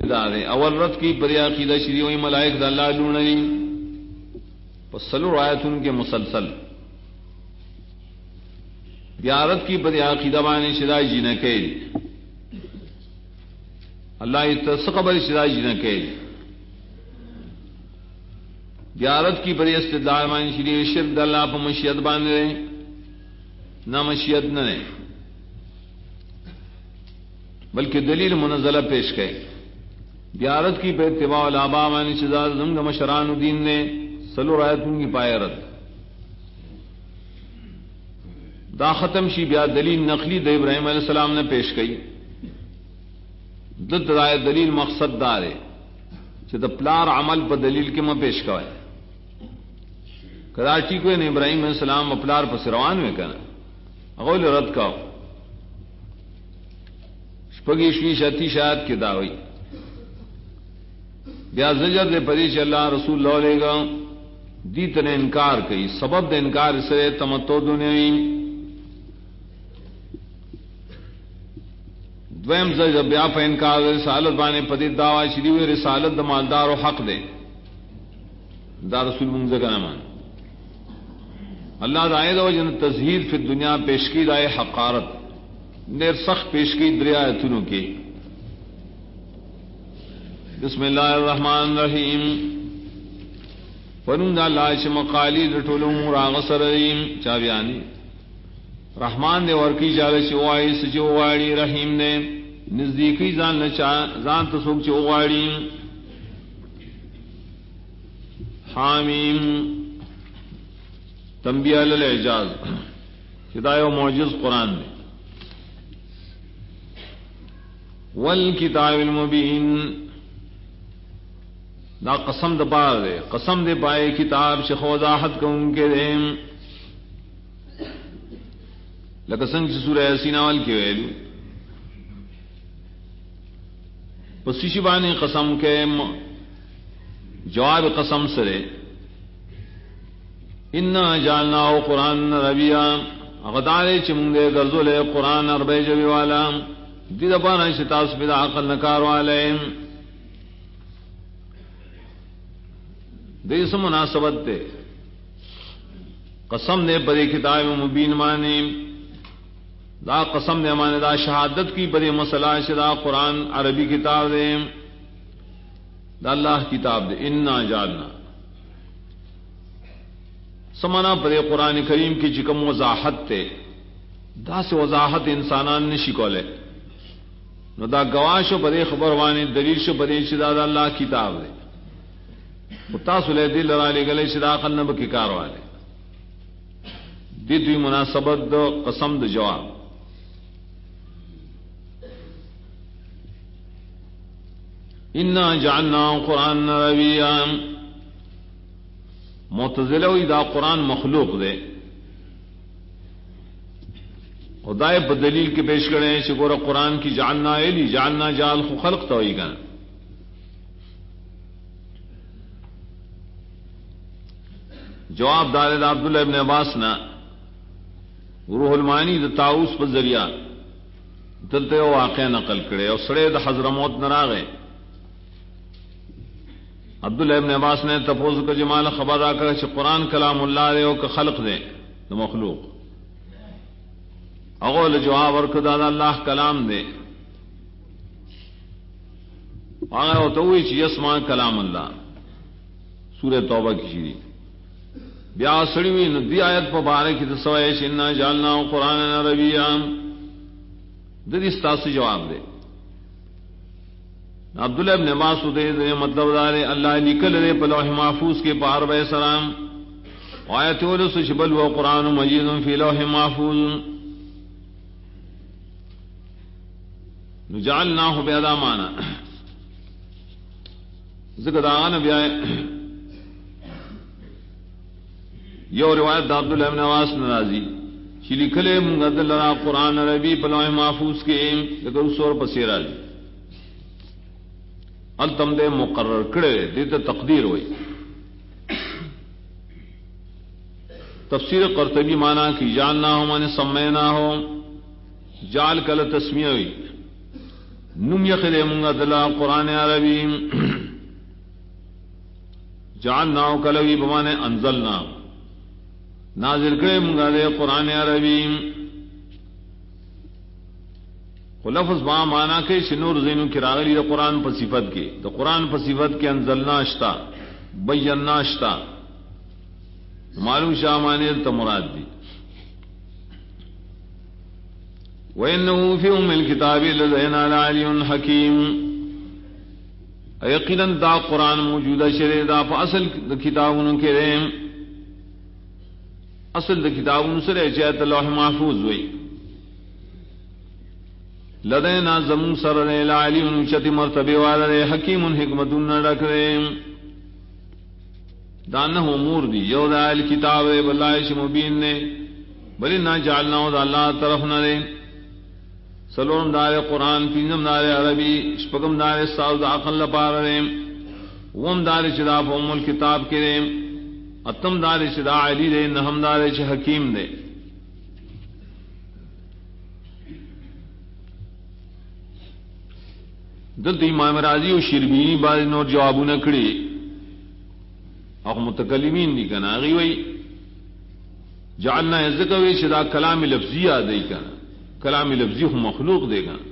دارے اول رد کی پر عقیدہ شریع ہوئی ملائک دا اللہ لونی پس سلو آیتن کے مسلسل بیارت کی پر عقیدہ بانی شدائی جینا کے اللہ اتسقبر شدائی جینا کے بیارت کی پر استدلال بانی شریع شرک دا اللہ پا مشیت باندھ رہے نہ مشیت نہ رہے بلکہ دلیل منزلہ پیش کرے بیارت کی پہ اتباع الابا مانی شداد زمگ مشران الدین نے سلو رایتوں کی پائے رد دا ختم شی بیا دلیل نقلی د ابراہیم علیہ السلام نے پیش کی دد رائے دلیل مقصد دارے چہ پلار عمل پر دلیل کے میں پیش کوئے کراچی کو نے ابراہیم علیہ السلام اپلار پر سروان میں کہنا اغول رد کا شپگی شویش اتی شاید کی داوئی بیا زجر دے پریش اللہ رسول اللہ علیہ گا دیت نے انکار کی سبب دے انکار اسے تمتو دنیاوی دویم زجر بیا پہ انکار رسالت بانے پدید دعوی شریوی رسالت دا مالدار و حق دے دا رسول منزہ کا نمان اللہ دائے دو جن تزہید فی الدنیا پیشکی دائے حقارت نیر سخت پیشکی دریا اتنوں کی بسم اللہ الرحمن الرحیم فنون دا اللہ چھ مقالی رٹول امور آغسر رحیم چاویانی رحمان نے ورکی چالے چھ اوائی سچ اوائی رحیم نے نزدیکی زان تسوک چھ اوائی حامیم تنبیہ للعجاز ہدایہ و معجز قرآن میں والکتاب المبین دا قسم دا پار دے قسم دے پائے کتاب شخ وضاحت کو ان کے دے لکسنگ چھ سورہ یاسین اول کے ویلو پسی شبانی قسم کے جواب قسم سرے انا جعلناہ قرآن ربیہ اغدارے چمندے گرزو لے قرآن عربی جبی والا دید پانا شتاس پیدا عقل نکار والے دیس مناسبت تے قسم نے بڑے کتاب مبین مانے دا قسم نے مانے دا شہادت کی بڑے مسئلہ شدا قرآن عربی کتاب دے دا اللہ کتاب دے انا جعلنا سمانا بڑے قرآن کریم کی چکم وضاحت تے دا سے وضاحت انسانان نے شکولے نو دا گواش و بڑے خبر وانے دلیل شو بڑے شدا دا اللہ کتاب دے متاثل دل لڑالے گلے شدا قلنب کی کار والے دیدوی مناسبت دو قسم دو جواب انا جعلنا قرآن ربیہ معتزلوی دا قرآن مخلوق دے خدای بدلیل کے پیش کرے شکور قرآن کی جعلنا ایلی جعلنا جعل خلق توئی گا جواب دار دا عبداللہ ابن عباس نا روح المانی دا تاؤس پر ذریعہ دلتے ہو واقع نقل کرے اور سڑے دا حضرموت نراغے عبداللہ ابن عباس نے تپوز کا جمال خبر آ کر قرآن کلام اللہ دے ہو کہ خلق دے دا مخلوق اغول جواب ورک دا اللہ کلام دے آگا ہوتوئی چی یسما کلام اللہ سورہ توبہ کی شیری بیا سڑیوی ندی آیت پا بارے کی تسوائش انا جعلنا قرآن عربیہ دد استاس جواب دے عبداللہ ابن عباس دے مطلب دارے اللہ لکل دے پا لوح محفوظ کے پار بے سلام آیت ولس شبل و قرآن مجید فی لوح محفوظ نجعلناہ بیادا مانا ذکر آنا بیائے یو روایت دا عبداللہ ابن عباس نرازی چلی کلے منگد لنا قرآن عربی پلوح محفوظ کے لیکن اس اور پسی راجی التم دے مقرر کرے دیتا تقدیر ہوئی تفسیر قرطبی مانا کی جعلنا ہو مانے سمینا ہو جعل کل تسمیہ ہوئی نم یخر منگا دلا قرآن عربی جعلناو کلوی بمانے انزلنا نازل کرے منگا دے قرآن عربی لفظ با مانا کے شنور زینو کی راغلی دا قرآن پر صفت کے دا قرآن پر صفت کے انزلنا اشتا بینا اشتا معلوم شاہ مانے تا مراد دی وَإِنَّهُ فِي أُمِّ الْكِتَابِ لَدَيْنَا لَعَلِيٌّ حَكِيمٌ یقیناً دا قرآن موجودہ شرع دا پا اصل دا کتابوں کے ریم اصل دا کتابوں سے رہ چاہتا لوح محفوظ ہوئی لدینا زمون سر رے لعلی چتی مرتبے والا رے حکیم حکمتن رکھ رے دانہ امور دی یو دا الکتاب رے بلائش مبین نے بلی نا جعلنا دا اللہ طرف نہ رے سلورم دار قرآن پینزم دار عربی شپگم دار ساز عقل لپار رے وم دار چدا فهم الکتاب کے رے اتم دار چدا علی رے نہم دار چ حکیم دے دلت امام راضی و شربینی بعض نور جوابوں نہ کھڑی اور متکلمین دی کنا اگی وئی جعلنا ذکر شدا کلام لفظی آدی کنا کلام لفظی ہو مخلوق دے گا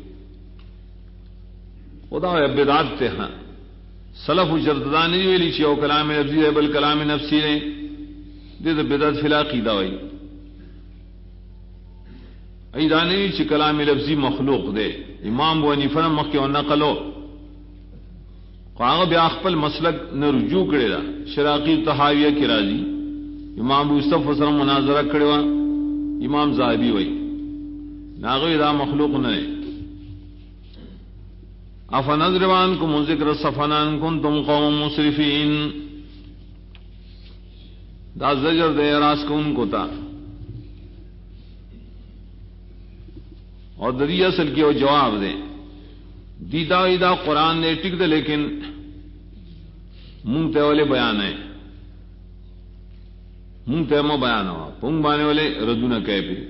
خدا بدعت تے ہاں سلف و جرددانی ویلی چی او کلام لفظی ہے بل کلام نفسی نے دے تو بدعت فی العقیدہ وئی ایدانی چی کلام لفظی مخلوق دے امام بو حنیفہ مخ کے نقلو قاغ بیا خپل مسلک نے رجوع کرے دا شراقی طحاویہ کی راضی امام ابو یوسف وسلم مناظرہ کرے وا امام زاہبی وئی ناغوی دا مخلوق نہ افنضربانکم ذکر صفنان کنتم قوم مسرفین دا زجر دے راس کو ان کو تا اور دری اصل کی وہ جواب دیں دیدا ایدا قرآن نے ٹک دے لیکن منہ تے والے بیان ہے منہ تے مو بیان ہوا پنگ بانے والے ردو نہ کہہ پہ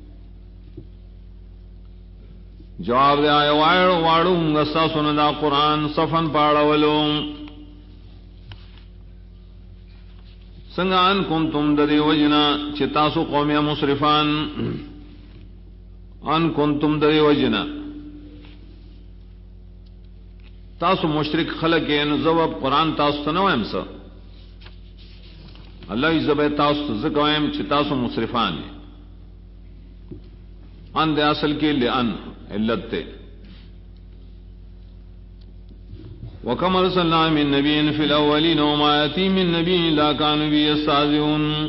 جواب دے آئے واڑو منگستا سندا قرآن صفن پاڑا ولو سنگان کن تم ددی وجنا چتاسو قومی مصرفان ان کن تم ددی وجنا تاسو مشرک خلق ان زوب قرآن تاسو تنوائم سا اللہ زب تاسو زکوائم چتاسو مصرفان ان دے اصل کے لئے ان علت تے وَكَمْ أَرْسَلْنَا مِن نَّبِيٍّ فِي الْأَوَّلِينَ وَمَا يَأْتِيهِم مِّن نَّبِيٍّ إِلَّا كَانُوا بِهِ يَسْتَهْزِئُونَ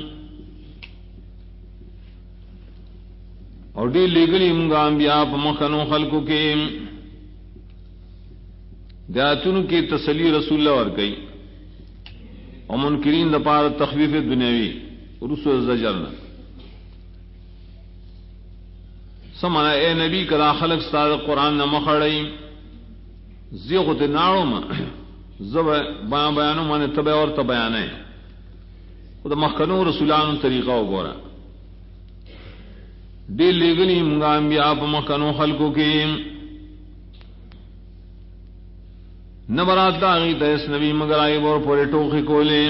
اور دی لگلی منگا انبیاء پا مخنو خلقو کے دیاتونو کی تسلی رسول اللہ ورکی اور منکرین دپار تخفیف دنیاوی رسول زجرنا سمانا اے نبی کدا خلق ستاد قرآن نمخڑی زیغت ناڑو ما زب بیان بیانو مانے تبع اور تبیانے خود مخنو رسولانو طریقہ ہو گورا دیل لگلی منگا انبیاء پا مخنو خلقو کی نبرات داغی تیس نبی مگر آئی بور پورے ٹوخی کولے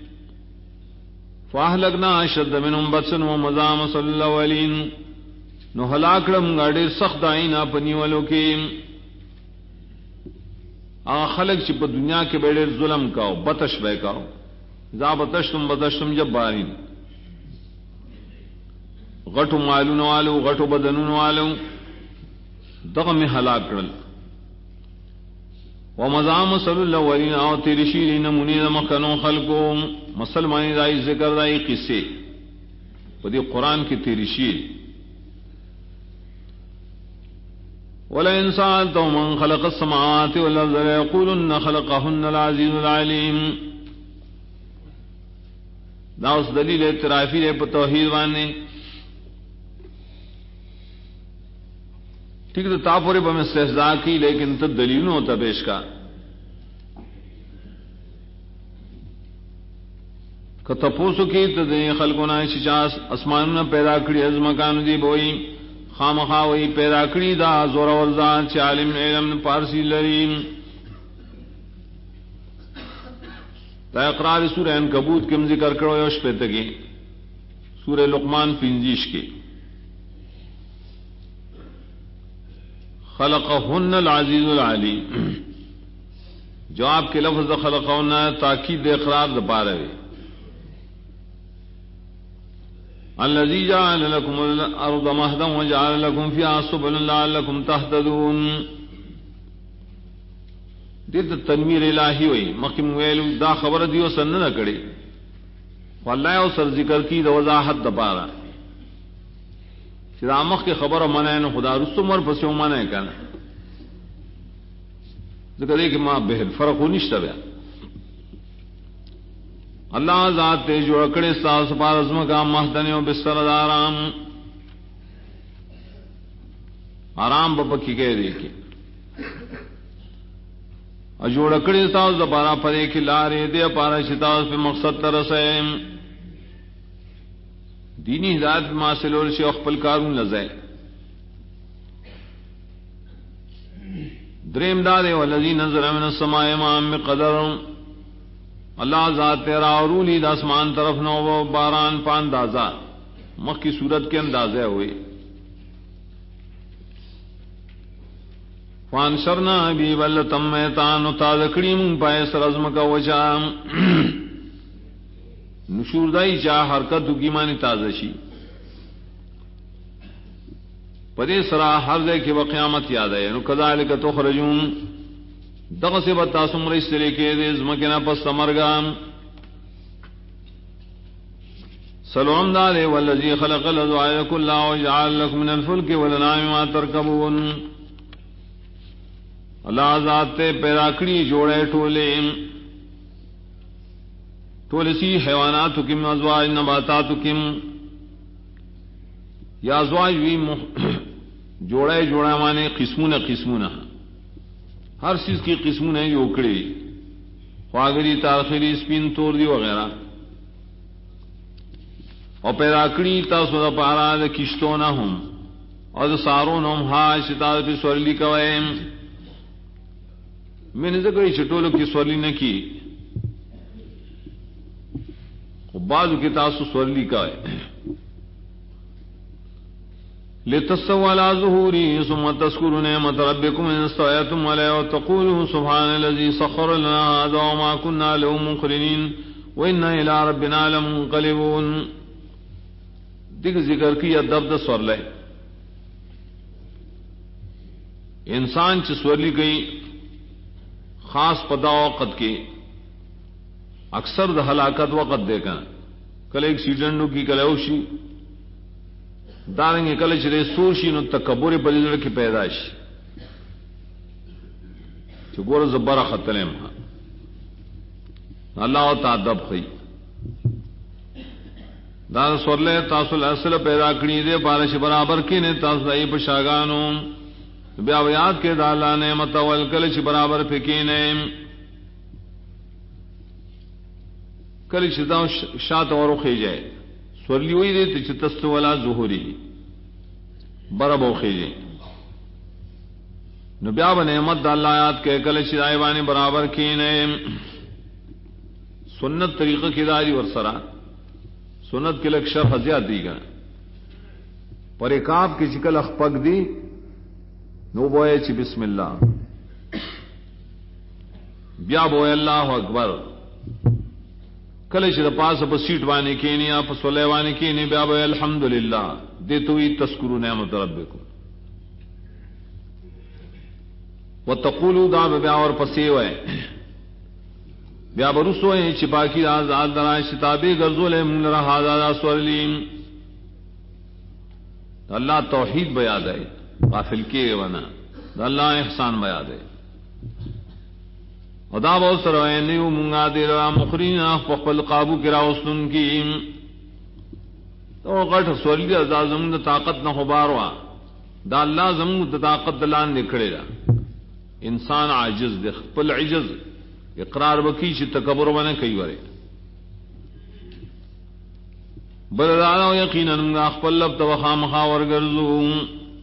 فاہلکنا اشد منہم بطسن و مزام صلی اللہ علیہ نو ہلاکڑم گاڑے سخت آئینا پنیولو کی آغا خلق چی پا دنیا کے بیڑے ظلم کاؤ بتش بے کاؤ زا بتشتم جب بارین غٹو مالون والو غٹو بدنون والو دغم ہلاک کرل ومزام صلی اللہ علیہ آو تیرشیلی نمونی دمکنو خلقو مسلمانی دائی ذکر دائی قصے ودی قرآن کی تیرشیل وَلَئِنْ سَأَلْتَهُم مَّن خَلَقَ السَّمَاوَاتِ وَالْأَرْضَ لَيَقُولُنَّ خَلَقَهُنَّ الْعَزِيزُ الْعَلِيمُ دا اس دلیل اعترافی رہے پر توحید وانے ٹھیک تو تاپورے پر میں استحضاء کی لیکن تب دلیل نہ ہوتا پیش کا کہ تپوسو کی تو دنیا خلقونا شچاس اسمانونا پیدا کری از مکانو دی بوئی خامخا وی پیدا کړی دا زور ور ځان چې عالم علم پارسی لري. دا اقرار سورہ عنکبوت کې ذکر کړو یو شپه تګي سورہ لقمان 25 کې خلقهن العزیز العلیم. جواب کے لفظ خلقهن تاکید اقرار دپاره وي. الذي جعل لكم الارض مهدا وجعل لكم فيها سبلا لعلكم تهتدون. دې تنویر الہی وي مخکې ویلو دا خبر دیو سن نه کړي والله او سر ذکر کی د وضاحت دپاره چې دا مخکې خبره منه نه خدا رسوم ور پسې منه کنه ذکر دې کې ما به فرق نشته بیا. اللہ ذات تے جو اکڑے ساس پارزم کا مہدنیوں بستر آرام آرام بپکی کہہ دے کے اجوڑ اکڑے ساس دپارا پرے کی لارے دے پارا شتاس پہ مقصد ترسے دینی ہدایت ماسل اور شیخ پلکارون لزائے. دریم دارے والذی نظر من السماء ماء بقدر. اللہ ذات تیرا اورولی دا اسمان طرف نو وہ باران پاندازہ مخ کی صورت کے اندازے ہوئے. فانشرنا بی بلتم میتان تازکڑی من پائے سرزم کا وجام نشوردائی چاہ حرکت کی مانی تازشی پدے سرا ہر دے کے وقیامت یاد ہے. نو کذالک تخرجون دغه سے بتا سمر اس طریقے دے زمکنا پس سمرگام. سلام دارے والذی خلق الازواج كلها وجعل لكم من الفلك والانعام ما تركبون. اللہ ذات تے پیدا کړي جوڑے ټولے سی حیوانات کم ازواج نباتات کم یا ازواج وی جوڑے جوڑا مانے قسمون ہر چیز کی قسموں نے جو اکڑی خواگری تاخری سپین توڑ دی وغیرہ اور پیراکڑی تاسو دا پارا دا کشتوں نہ ہوں اور دا ساروں نہ ہم ہاں شتاد پی سورلی کوئے میں نے ذکر چھٹولو کی سورلی نہ کی بعض کی تاسو سورلی کوئے لتستووا على ظهوره ثم تذكروا نعمة ربكم إن استويتم عليه وتقولوا سبحان الذي سخر لنا هذا وما كنا له مقرنين وإنا إلى ربنا لمنقلبون. دیکھ ذکر کی ادب د سور لے انسان چ سورلی گئی خاص پدا وقت کے اکثر د ہلاکت وقت دے کر کل ایکسیڈنٹ کی کلوشی دارنگے کل چرے سورشی نو تکبر بلیدڑ کی پیدائش چگور زبرہ خطلیم اللہ تعدب خی دار سورلے تاسل اصل پیدا کری دے بارش برابر کی نے تاسل ای پشاگانو بیا ویاد کے دالا نعمت والکلچ برابر پکینے کلچ دا شاعت اور خی جائے سورلی ہوئی دے تو چتست والا ظہوری برب و خیجے نبیا بنعمت اللہ آیات کے کل شدائبانی برابر کی نئے سنت طریقہ کی داری ورسرا سنت کے لگ شرح زیاد دی گا پر ایکاب کی چکل اخپک دی نو بوئے چی بسم اللہ بیا بوئے اللہ اکبر کلش دا پاس پا سیٹ وانی کینی یا پا سولے وانی کینی بیا بھائی الحمدللہ دیتوی تذکرو نعمت ربکم وتقولو دا بیا اور پسیوئے بیا برسوئے چپاکی آزاد درائے شتابی گرزولے من رہا دادا سورلیم اللہ توحید بیاد ہے غافل کے ونا اللہ احسان بیاد ہے ادا بہت سروے نیو منگا دے رہا مخرین فقل قابو کرا اسن کی تو غٹ سولی ازا زمون طاقت نہ خباروا دا اللہ زمون طاقت دلان نکھڑے را انسان عاجز دے خپل عجز اقرار بکی چھ تکبر بنے کئی ورے بلدانا یقینا منگا خپل لب تو خام خاور گرزو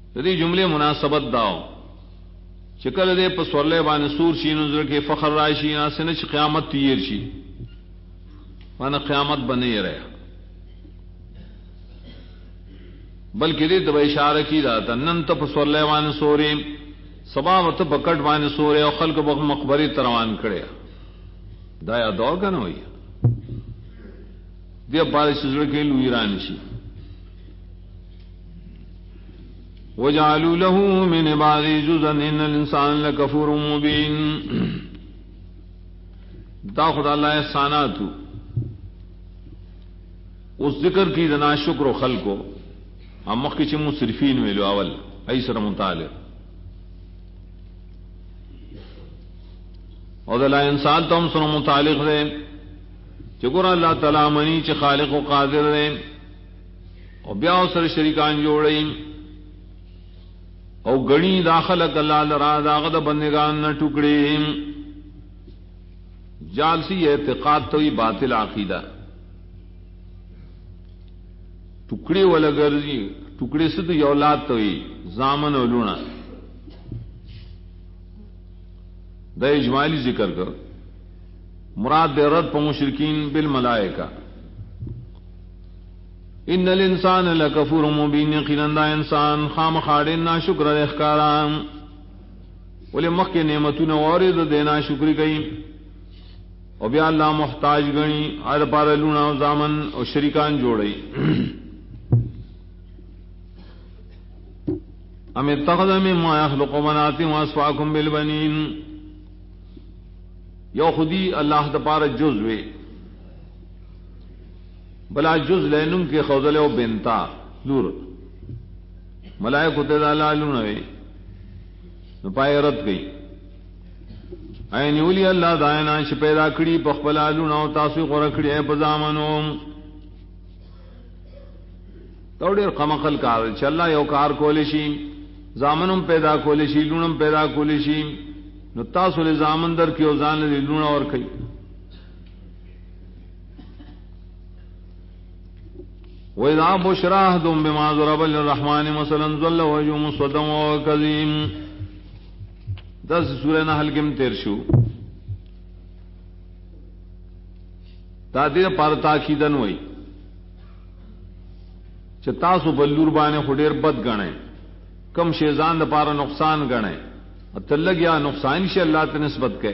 دې جمله مناسبت داو چې کله دې په سورلې باندې سور شي نو ځکه فخر راشي نه سن چې قیامت تیر شي باندې قیامت بنې رہے بلکې دې ته اشاره کی دا نن ته په سورلې باندې سورې سبا وت بکټ باندې سورې او خلق په مقبره تروان کړي دا یا دور کنه وي دې په سجده کې لوی ران شي وجعلوا له من عباده جزءا ان الانسان لكفور مبين دا خدا اللہ احسانات اس ذکر کی دنا شکر و خلقو ہم مخ کی مصرفین ویلو اول ایسر متعلق اور اللہ انسان تو ہم سن متعلق دے چکر اللہ تعالی منی چ خالق و قادر دے اور بیا سر شریکان جوڑیں او گنی داخل اللہ لرا داغد بندگان نہ ٹکڑے جالسی اعتقاد تو ہی باطل عقیدہ ٹکڑے والا گرجی ٹکڑے سے تو اولاد تو ہی زامن و لونا دا اجمالی ذکر کر مراد دے رد پا مشرکین بالملائکہ ان الانسان لکفور مبین یقینا انسان خام خاڑن نا شکر اخکارام ولی مخ کے نعمتون وارد دینا شکر گئی او بیا اللہ محتاج گنی آر پار لونا و زامن و شریکان جوڑئی ام اتخذ مما یخلق بنات واسفاکم بالبنین یو خودی اللہ دپار جزوے بلا جز لینم کے خوزل و بنتا لور ملائکو تیدا لونوے نپائے رد گئی اینیولی اللہ دائنا چھ پیدا کری پخبلا لونو تاسوی قرکڑی اے پزامنو تو دیر قمقل کار چھ اللہ یو کار کولیشی زامنم پیدا کولیشی لونم پیدا کولیشی نو تاسو لی زامن در کیو زان لی لون اور کئی وَإِذَا بُشِّرَ أَحَدُهُم بِمَا ضَرَبَ لِلرَّحْمَنِ مَثَلًا ظَلَّ وَجْهُهُ مُسْوَدًّا وَهُوَ كَظِيمٌ دس سورہ نحل کے تیر شو تادیر پار تاکیدن وئی چ تاسو بلور بانے خډیر بد گنے کم شیزان د پار نقصان گنے اتلگ یا نقصان شی اللہ ته نسبت کے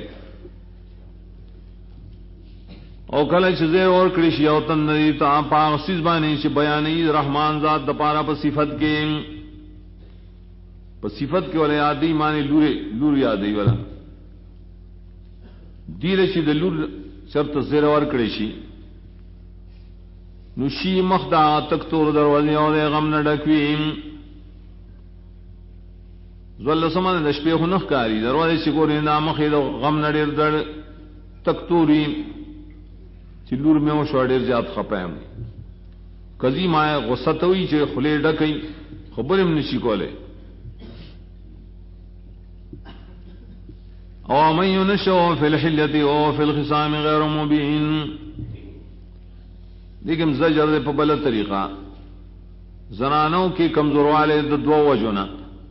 او کله چې زه اور کړی شی او تن دی تا پا سیز باندې چې بیانې رحمان ذات د پاره په صفت کې ولا یادی معنی لور یادی ولا دیره چې د لور شرط زیر اور کړی شی نو شی مخدا تک تور دروازه او غم نه ډکوي زول سمانه د شپې خو نخ کاری دروازه چې ګورې نه مخې د غم نه ډېر دړ تک توري چې لور مې و شو ډېر زیات خپم کزی ما غصه توي چې خلې ډکې خبرې هم نشي کوله او من ينشأ في الحلة او في الخصام غير مبين لیکن زجر دے په بل طریقہ زنانوں کی کمزور والے د دو وجونا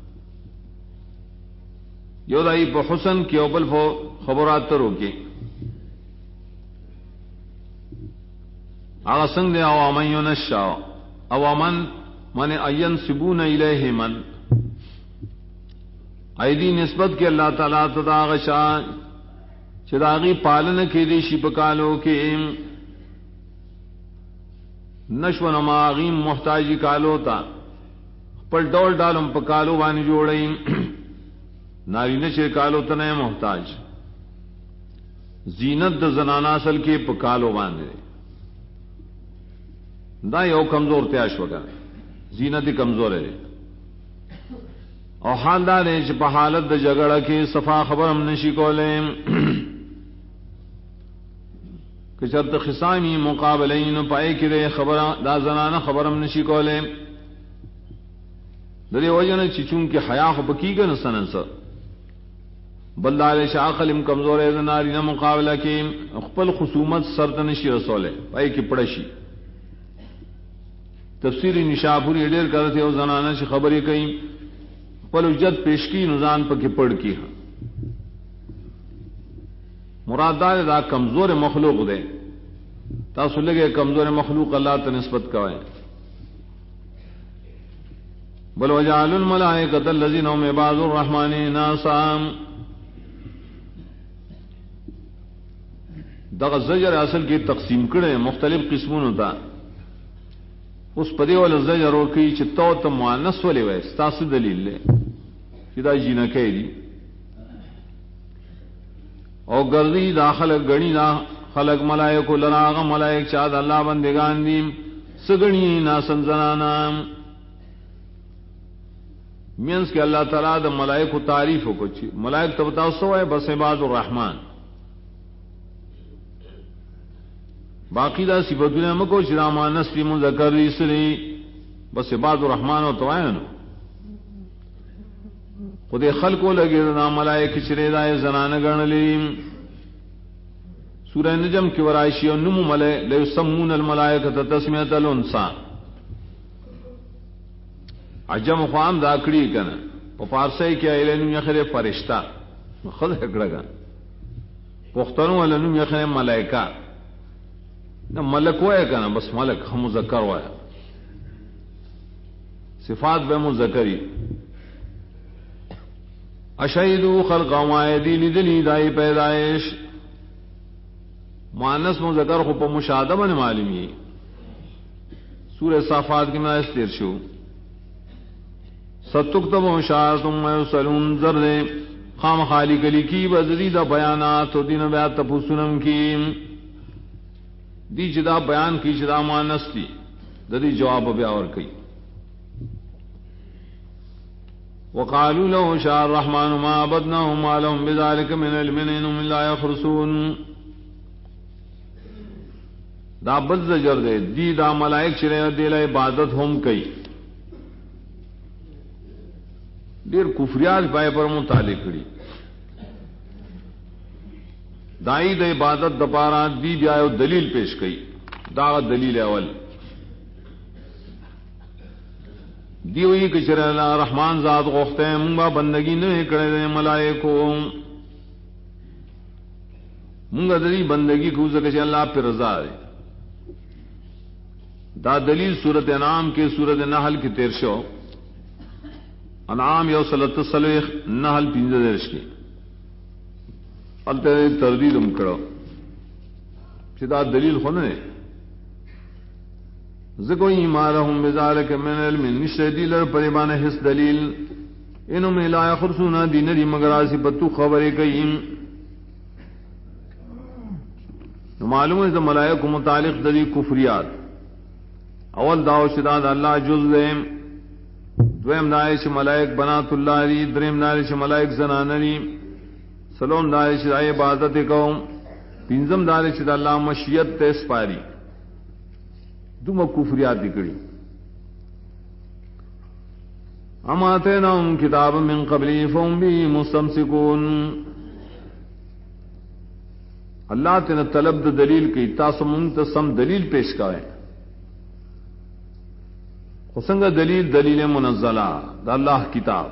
یو دای په حسن کې او بل فو خبرات ترو کې هغه څنګه او من ينشأ او من اين سبون الیه من ایدی نسبت کے اللہ تعالی تدا غشا چراغی پالن کے دی شپکالو کے نشو نماغیم محتاجی کالو تا پر ڈول ڈالم پکالو بانی جوڑیں ناری نشے کالو تنے محتاج زینت د زنانا اصل کے پکالو باندے دا یو کمزور تیاش وگا زینت کمزور ہے اور حالدار ہے چې په حالت د جګړه کې صفا خبر هم نشي کولای که چرته خصامی مقابلین پای کې خبره دا زنانه خبر هم نشي کولای د دې وجنه چې چون کې حیا خو بکیګه نه سننس بلدار عقل هم کمزور ہے ناری نه مقابله کې خپل خصومت سرته نشي رسوله پای کې پړه شي تفسیر نشاپوری ډېر کړه او زنانه چې خبرې کوي خپل حجت پیش کی نزان پکې پړ کی مراد دا کمزور مخلوق دے تاسو لگے کمزور مخلوق اللہ ته نسبت کوئے بل وجعل الملائکۃ الذین هم عباد الرحمن اناثا دغه زجر اصل کې تقسیم کړي مختلف قسمونو ته اوس په دې ول زجر ورکی چې تو ته مؤنث ولې وای تاسو دلیل له چې دا جنکې دي او ګرځي داخله غنی لا خلق ملائکه لراغه ملائک چې دا الله بندگان دي سګنی ناسن زنانا مینس کہ اللہ تعالیٰ دا ملائک کو تعریف ہو کچھ ملائک تو بتاؤ سو ہے بس عباد الرحمن باقی دا صفتوں میں کو شراما نسلی مذکر اسری بس عباد الرحمن و تو آئے نا خود خلق کو لگے دا ملائک چرے دا زنان گرن لیم سورہ نجم کی ورائشی و نمو ملے لیسمون الملائکت تسمیت الانسا عجم خوام دا کړی کنه په فارسی کې ایلنو یخره فرشتہ خود هکړه پښتنو ولنو یخره ملائکه نہ ملک وای کنه بس ملک هم مذکر وای صفات به مذکری اشهدوا خلق ما یدین دلی دای پیدائش مؤنث مذکر خو په مشاهده باندې معلومی سورہ صافات کې ما استیر شو ستکتب شاہ ثم یسلون ذر خام خالق لکی بزدید بیانات و دین بیات تپوسنم کی دی جدا بیان کی جدا مانس دی دی جواب بیاور کی وقالوا له شاء الرحمن ما عبدناهم ما لهم بذلك من علم انهم لا يخرسون دا بد زجر دے دی دا ملائک چرے دل عبادت ہم کئی دیر کفریات پائے پر متعلق کری دائی د عبادت دپارا دی بیا دلیل پیش کئی دا دلیل اول دی ہوئی کہ شرع اللہ رحمان ذات غوختے ہیں منگا بندگی نہیں کرے دے ملائکو منگا دلی بندگی کو کہ اللہ پہ رضا ہے دا دلیل سورت انعام کے سورت نحل کی تیرشو انعام یو صلت صلیخ نحل پینزہ درش کی التے تردید ام کرو چدا دلیل خونے ذکو ایمارہم بذالک من علم نشتے دیلر پریبان حس دلیل انہوں میں لا یخرسونا دینری مگر آسی پتو خبرے کئیم معلوم ہے کہ ملائک متعلق دلی کفریات اول داو شداد اللہ جز دیم دویم دائش ملائک بنات اللہ ری دریم دائش ملائک زنانری سلوم دائش دائی عبادت قوم پینزم دائش دا اللہ مشیت تیس پاری دو کفریات دکڑی ہم آتے نا ان کتاب من قبلی فهم بھی مستمسکون اللہ تینا طلب دا دلیل کی تاسم منتصم دلیل پیش کریں حسنگ دلیل دلیل منزلہ دا اللہ کتاب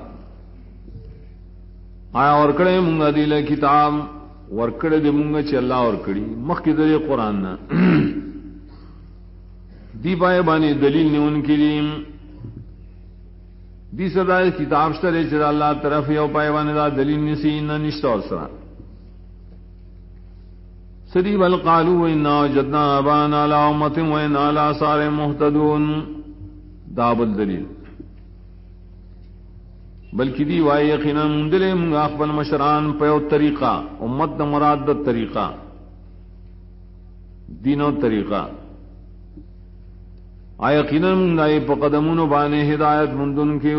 آیا ورکڑے منگا دیل کتاب ورکڑے دے منگا چی اللہ ورکڑی مخی دلی قرآن نا دی پائے بانی دلیل نے ان کی دیم دی صدای کتاب شترے چی اللہ طرف یو پائے بانی دا دلیل نسین نا نشتا اور سران سدی بل قالو انا وجدنا ابانا لا امت و انا لا سار محتدون دابل دلیل بلکہ دی وائی یقینا مندلے منگا اخبر مشران پیو طریقہ امت دا مراد دا طریقہ دین و طریقہ آئی یقینا منگا پا قدمون بانے ہدایت مندن کی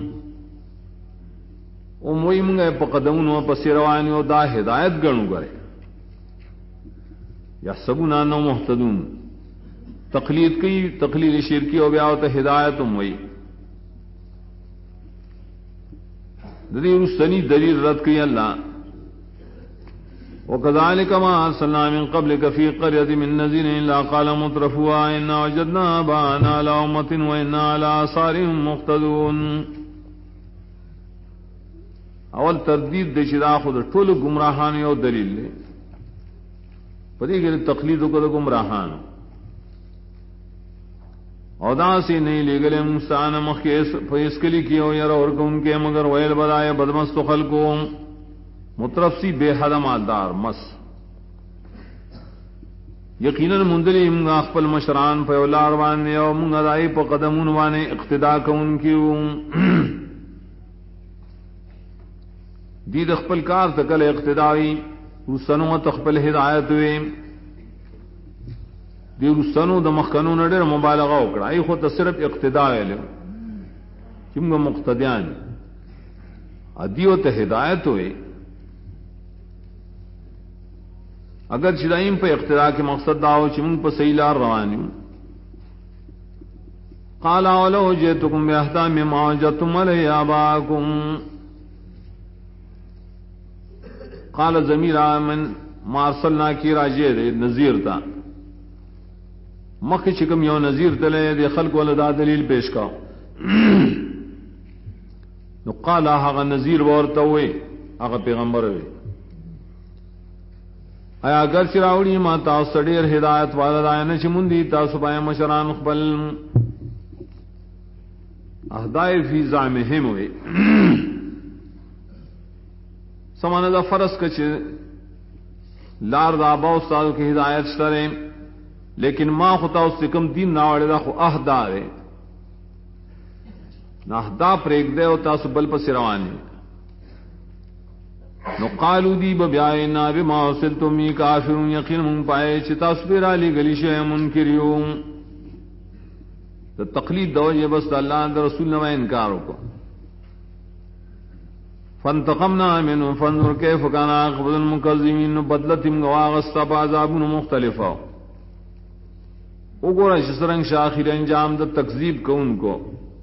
اموی منگا پا قدمون پا سیروانی و دا ہدایت گرنو گرے یا سبون آنو محتدون تقلید کی تقلید شرکی ہو گیا تو ہدایت ہوئی رستنی دلیل رد کی اللہ وكذلك ما أرسلنا من قبلك في قرية من نذير إلا قال مترفوها إنا وجدنا آباءنا على أمة وإنا على آثارهم مقتدون اول تردید دے چدا خود ټول گمراہان یو دلیل لے پدې کې تقلید کو د گمراہان او دا سے نہیں لے گلے مستان مخیس فیس کلی کیو یر اور ان کے مگر ویل بدائے بدمست خلقو مترفسی بے حد مالدار مس یقیناً مندری امگا خپل مشران پہ اولار وانے او منگا دائی پا قدمون وانے اقتدا کون کیو دید خپل کار تکل اقتدائی رسنو تخپل ہدایت ہوئے دی رسنو د مخکنو نډر مبالغه وکړه ای خو ته صرف اقتدا ویلو چې موږ مقتدیان ادیو ته ہدایت ہوئے اگر چدائم پہ اقتدا کے مقصد داو چې موږ په صحیح لار روان یو قال ولو جئتكم باهدى مما وجدتم عليه آباءكم قال ضمیر من ما ارسلنا کی راجع نذیر تا مخ چکم یو نذیر تلے دے خلق ولدا دلیل پیش کا نو قال هغه نذیر ورته وي هغه پیغمبر وي ایا اگر چراوڑی ما تاسو ډیر ہدایت والا نه چې مونږ دي تاسو باندې مشران خپل اهدای فی زعمهم وي سمانه دا فرض کچ لار دا با استاد کی ہدایت شتره لیکن ما خطا اس سے کم دین ناوڑے دا خو اہدا دے نہ اہدا پریک دے او تاسو بل پس روانی نو قالو دی ببیائنا بما وصلتم می کافرون یقین من پائے چی تاسو پیر آلی گلی شے منکریوں تو تقلید دو یہ بس اللہ دا رسول نما انکارو کو فانتقمنا منه فانظر کیف کان عاقبۃ المکذبین بدلتم گواغستا بعذاب مختلفا وګوره چې څنګه شاخیر انجام د تکذیب کوونکو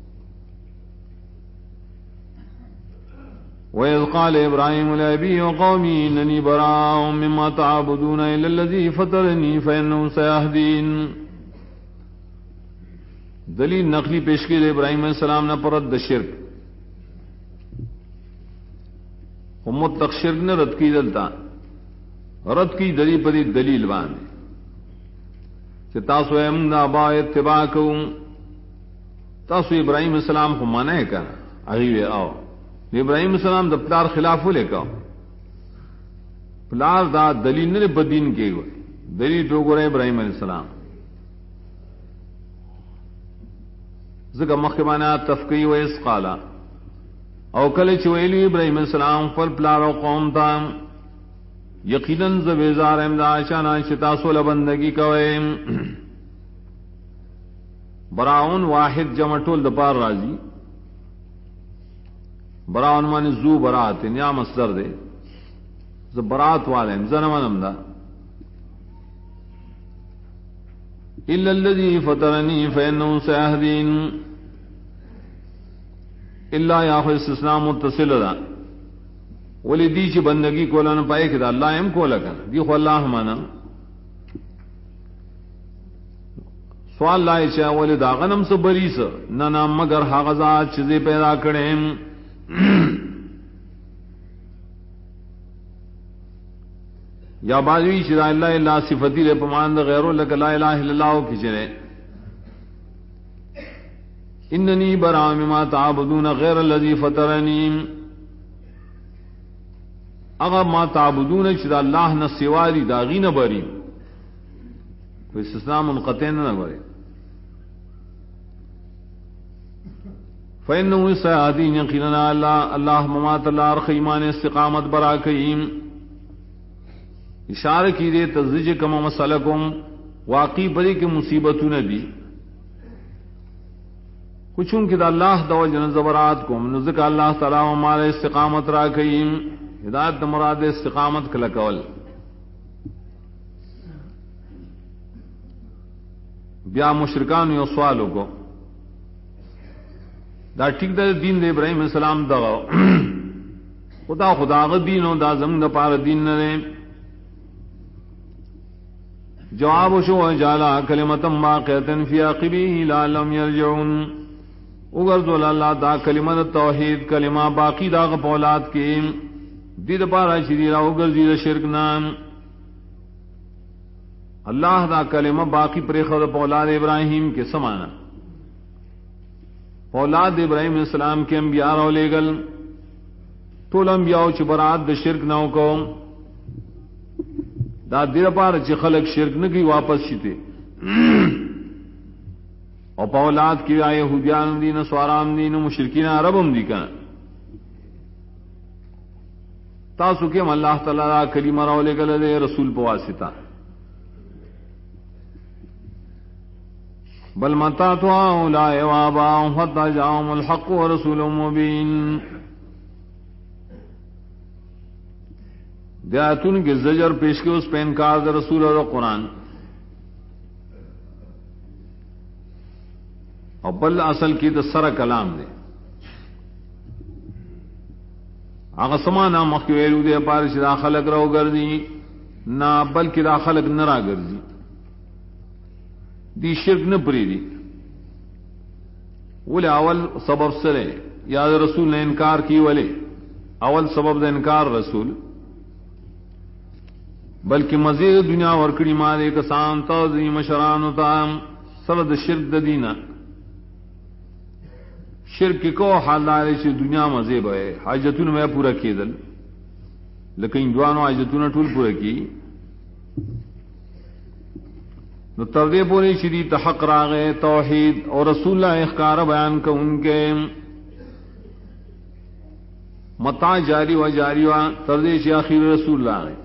وَإِذْ قَالَ إِبْرَاهِيمُ لِأَبِيهِ وَقَوْمِهِ إِنَّنِي بَرَاءٌ مِّمَّا تَعْبُدُونَ إِلَّا الَّذِي فَطَرَنِي فَإِنَّهُ سَيَهْدِينِ دلیل نقلی پیش کی ابراہیم علیہ السلام نے پرد د شرک امت تک شرک نے رد کی دلتا رد کی دلی پری دلیل باندې کہ تاسو ایم دا با اتباع کوم تاسو ابراہیم السلام کو مانے کا اغیوے آو ابراہیم السلام دا پلار خلاف لے کا پلار دا دلیل نے بدین کے گئے دلیل تو گو رہے ابراہیم علیہ السلام ذکر مخبانہ تفقی و اس قالا او کل چویلی ابراہیم علیہ السلام پر پلار و قوم تام یقیناً زبیزار امداد شانا شتاسو لبندگی کوئیم براؤن واحد جمٹول دپار راضی براؤن مانی زو برات یا مصدر دے برات والیم زنمنم دا الا الذي فطرني فانه سيهدين الا یا خو استثناء متصل دا ولی دی چی بندگی کولا نہ پائے کہ اللہ ایم کولا کر دی خو اللہ مانا سوال لائے چاہ ولی دا غنم سے بریس نہ نام مگر حاغذات چیزیں پیدا کریں یا بازوی چیزا اللہ اللہ صفتی لے پماند غیرو لک لا الہ الا اللہ کی چرے اننی برا مما تعبدون غیر الذی فطرنی اگر ما تعبدون چیزا اللہ نہ سواری داغی نہ بری کوئی استثناء منقطع نہ کرے فإنه سيهدين يقينا اللہ ممات اللہ رخ ایمان استقامت برا کئیم اشارہ کی دے تزج کما مسلکم واقعی بری کے مصیبتوں نے دی کچھ ان کی دا اللہ دو جن زبرات کو نزک اللہ تعالی ہمارے استقامت را کئیم ہدایت مراد استقامت کلکول بیا مشرکان یو سوالو کو دا ٹھیک دا دین دے ابراہیم علیہ السلام دا خدا غ دین و دا زمین دا پار دین نے جواب شو جالا کلمتم باقیتن فی عقبیہ لعلم یرجعون اگرزول اللہ دا کلمہ دا توحید کلمہ باقی دا غپولاد کی دید پارا چیدی را اگرزی دا شرک نام اللہ دا کلمہ باقی پریخد پولاد ابراہیم کے سمانا پولاد ابراہیم علیہ السلام کے انبیاء رو لے گل طول انبیاء چی برات دا شرک ناو کو دا دید پارا چی خلق شرک نکی واپس شیتے اور پولاد کی آئے یہودیان دی نصارام دی مشرکین عربم دی کنا تاسو کم اللہ تعالی دا کلمہ رو لے گل دے رسول پواسطہ بل متا تو اولاء واباؤں حتی جاؤم الحق ورسول مبین دیاتون کے زجر پیش کے اس پہ انکار دا رسول اور قرآن اور بل اصل کی دا سر کلام دے آغا سمانا مخیویلو دے پارش دا خلق رو گردی نا بلکہ دا خلق نرا گردی دی شرک نہ پری دی ولی اول سبب سرے یا رسول نے انکار کی ولی اول سبب دا انکار رسول بلکہ مزید دنیا ورکڑی مارے کسان تعظیم مشران تام سرد شرک دا دینا شرک کو حالدار سے دنیا مزے بے حاجتون میں پورا کیدل لیکن جوانو حاجتون ٹول پورا کی نو تردے پوری شدی تحق راغے توحید اور رسول اللہ اخکار بیان کا ان کے متا جاری و جاری و تردے سے آخر رسول اللہ آگے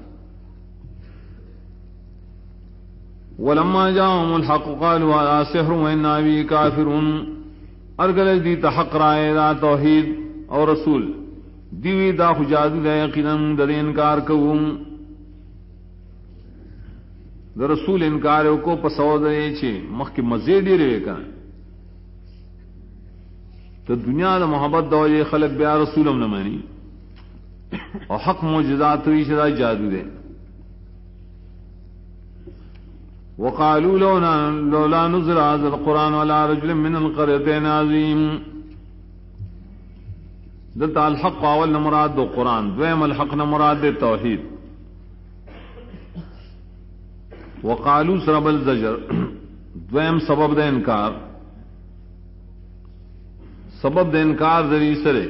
ولما جاءهم الحق قالوا هذا سحر وإنا به كافرون ارگل دی تحق رائے دا توحید اور رسول دیوی دا خجادو دا یقینا دا انکار کوم دا رسول انکار کو پسو دے چھے مخ کی مزے ڈیرے کن تو دنیا دا محبت دا یہ خلق بیا رسولم نمانی اور حق معجزات ہوئی شدہ جادو دے وقالوا لولا نزل هذا القرآن على رجل من القريتين عظيم دلتا الحق اول نمراد دو قرآن دویم الحق نمراد دے توحید وقالوا سرب الزجر دویم سبب دے انکار سبب دے انکار ذریعہ سرے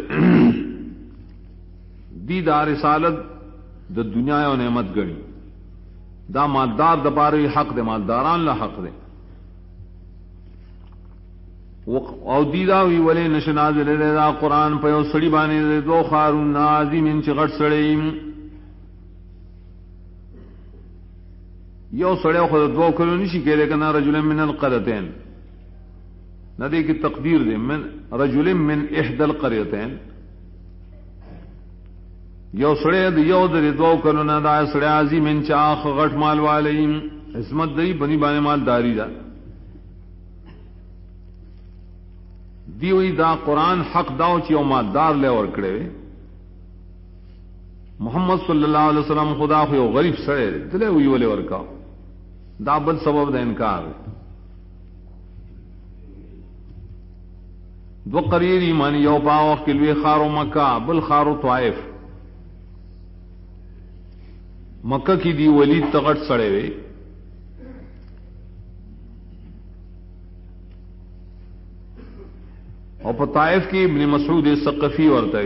دی دا رسالت دا دنیا و نعمت گڑی دا مالدار دپاری حق دے مالداران لا حق دے او دیدا وی ولی نشناز لے دا قرآن پہ او سڑی بانے دے دو خارون نازیم انچ غٹ سڑیم یو سڑے خود دو کلو نشی کہے کنا رجل من القريتين ندی کی تقدیر دے من رجل من احدى القريتين یو سڑے دی یو دے دو کلو نہ دا سڑے عظیم ان چاخ غٹ مال والیم عصمت دی بنی بانے مال داری دا دیوی دا قرآن حق داو چی او مالدار لے اور کڑے محمد صلی اللہ علیہ وسلم خدا خو یو غریب سڑے دلے ہوئی ولے ورکا دا بل سبب دا انکار دو قریر ایمانی یو پاوخ کلوی خارو مکہ بل خارو طائف مکہ کی دی ولید تغٹ سڑے وے اور پا طائف کی ابن مسعود ثقفی ورتے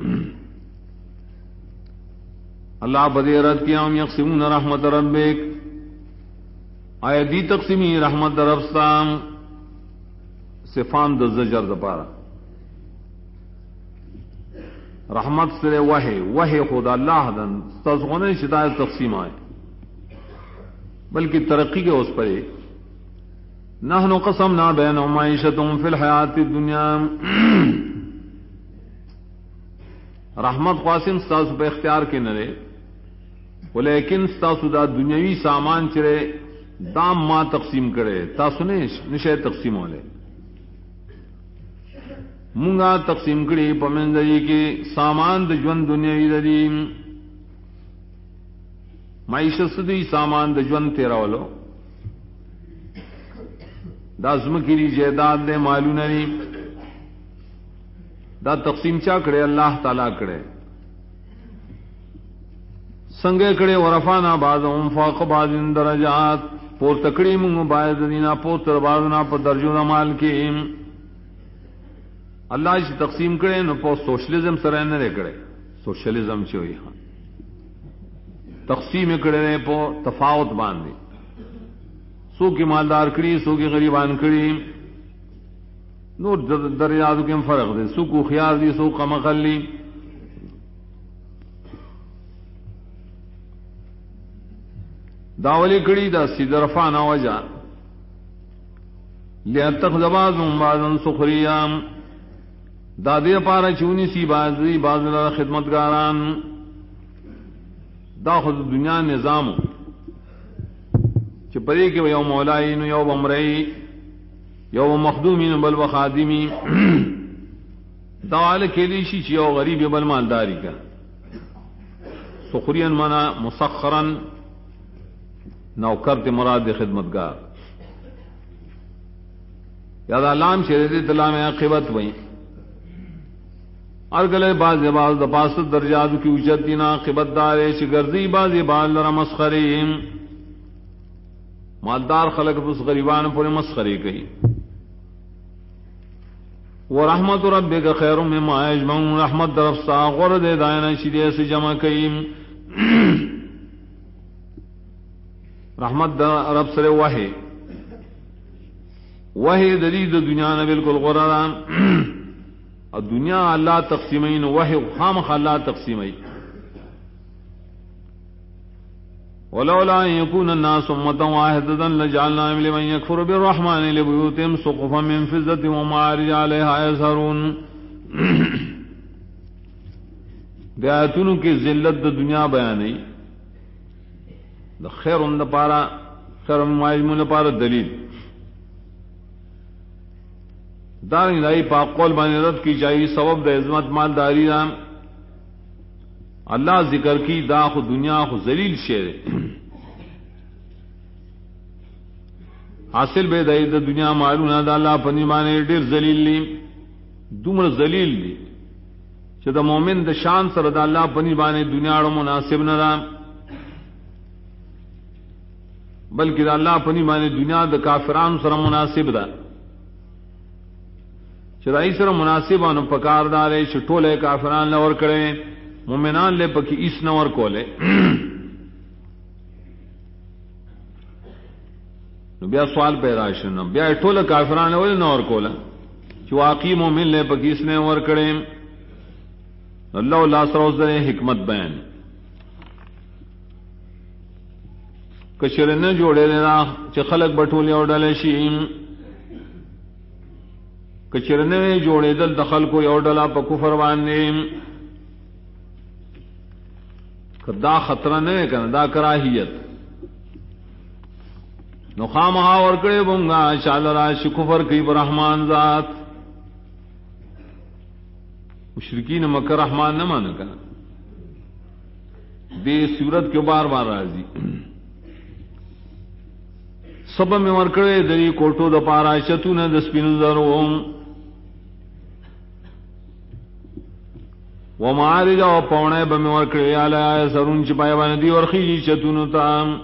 اللہ بدے رد کیا ہم یقسمون رحمت ربک آئے دی تقسیمی رحمت ربستان صفان دا زجر دا پارا رحمت سے وحی خدا اللہ دن تزغنے شدایت تقسیم آئے بلکہ ترقی کے اس پر نحن قسمنا بینہم معیشتہم فی الحیات الدنیا رحمت قاسم ستاسو پہ اختیار کے نرے ولیکن ستاسو دا دنیاوی سامان چرے دام ما تقسیم کرے تاسو نشے تقسیم ہو لے مونگا تقسیم کری پمندری کی سامان د ژوند دنیاوی ددی معیشت دی سامان د ژوند تیرولو دا زمکری جیداد دے مالو نری دا تقسیم چا کړي الله تعالی کړي څنګه کړي ورفانا بعضهم فوق بعض درجات پور تکړی موږ باید دینا پور تر بعضنا په درجو مال کې الله چې تقسیم کړي نو په سوشلیزم سره نه کړي سوشلیزم چې وي تقسیم کړي په تفاوت باندې سو کی مالدار کړي سو کی غریبان کړي نور درجاتو کې فرق دی سو کو خيار دي سو کم غلي داولی کړي دا سیدرفانا وجا لئتخذ بعضهم بعضا سخريا دا دې پاره چونی سی بازي بازلا خدمتګاران دا خود دنیا نظام چې پرې کې یو مولای نو یو بمرئی یو مخدومین بل وخادمی داوال کېدی شي چې یو غریب بل مالداری کا سخريا منا مسخرا نوکر تے مراد خدمتگار یاد علام شریعت دلام عاقبت وئی ارگلے باز دپاس درجات کی اجت دینا عاقبت دارے شگردی باز بال لرا مسخری مالدار خلق بس غریبان پر مسخری کہی ورحمت ربک خیر مما یجمعون رحمت درفسا غرد دائنا شدی سے جمع کئی رحمت رب سر وحی دلید دنیا نہ بالکل غرران اور دنیا اللہ تقسیمین وحی خامخ اللہ تقسیمئی ولولا ان يكون الناس امة واحدة لجعلنا لمن يكفر بالرحمن لبيوتهم سقفا من فضة ومعارج عليها يظهرون دیاتونو کی ذلت دنیا بیانی دا خیر ان دا پارا خیر مائجمون دا پارا دلیل دارنگ دائی پاک قول بانی رد کی جائی سبب دا عظمت مالداری دا اللہ ذکر کی دا خو دنیا خو ذلیل شیر حاصل بے دائی دا دنیا معلونا دا اللہ پنی بانے دیر ذلیل لی دومر ذلیل لی چہ دا مومن دا شان سر دا اللہ پنی بانے دنیا رو مناسب نہ دا بلکہ دا اللہ پنی بانے دنیا دا کافران سر مناسب دا چہ دا سر مناسب آنو پکار دارے چہ ٹولے کافران لور کرے مومنان لے پکی اس نور کولے بیا سوال پیدا شنا بیا ٹھول کافران ول نور کولا چې واقعي مومن لے پکی اس نے ور کړي اللہ لا سروز دے حکمت بیان کچر نه جوړې نه چې خلق بټول یو ډله شي کچر نه جوړې دل دخل کو یو ډله په کفر باندې کدا خطرہ نه کنه دا کراہیت نو خامہا ورکڑے بونگا شالرا شکفر کی برحمان ذات مشرکین مکہ رحمان نہ مانا کنا دے صورت کے بار بار راضی سب میں ورکڑے دری کوٹو دا پارا شتو نہ دسپینو دروم ومعارج او پونے بم ورکڑے علی سرون چپائے باندې دی ورخی شتو تام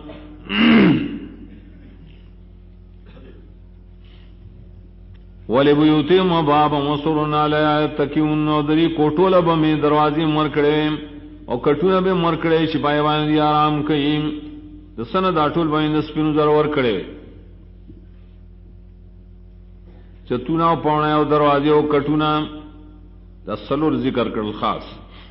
ولبیوتهم بابا وسرنا لا تکیون دری کوټول به می دروازې مرکړې او کټونه به مرکړې شپای باندې آرام کئ د سند اټول باندې سپینو زر ور کړې چتونا پونه او دروازې او کټونه د سلور ذکر کړل خاص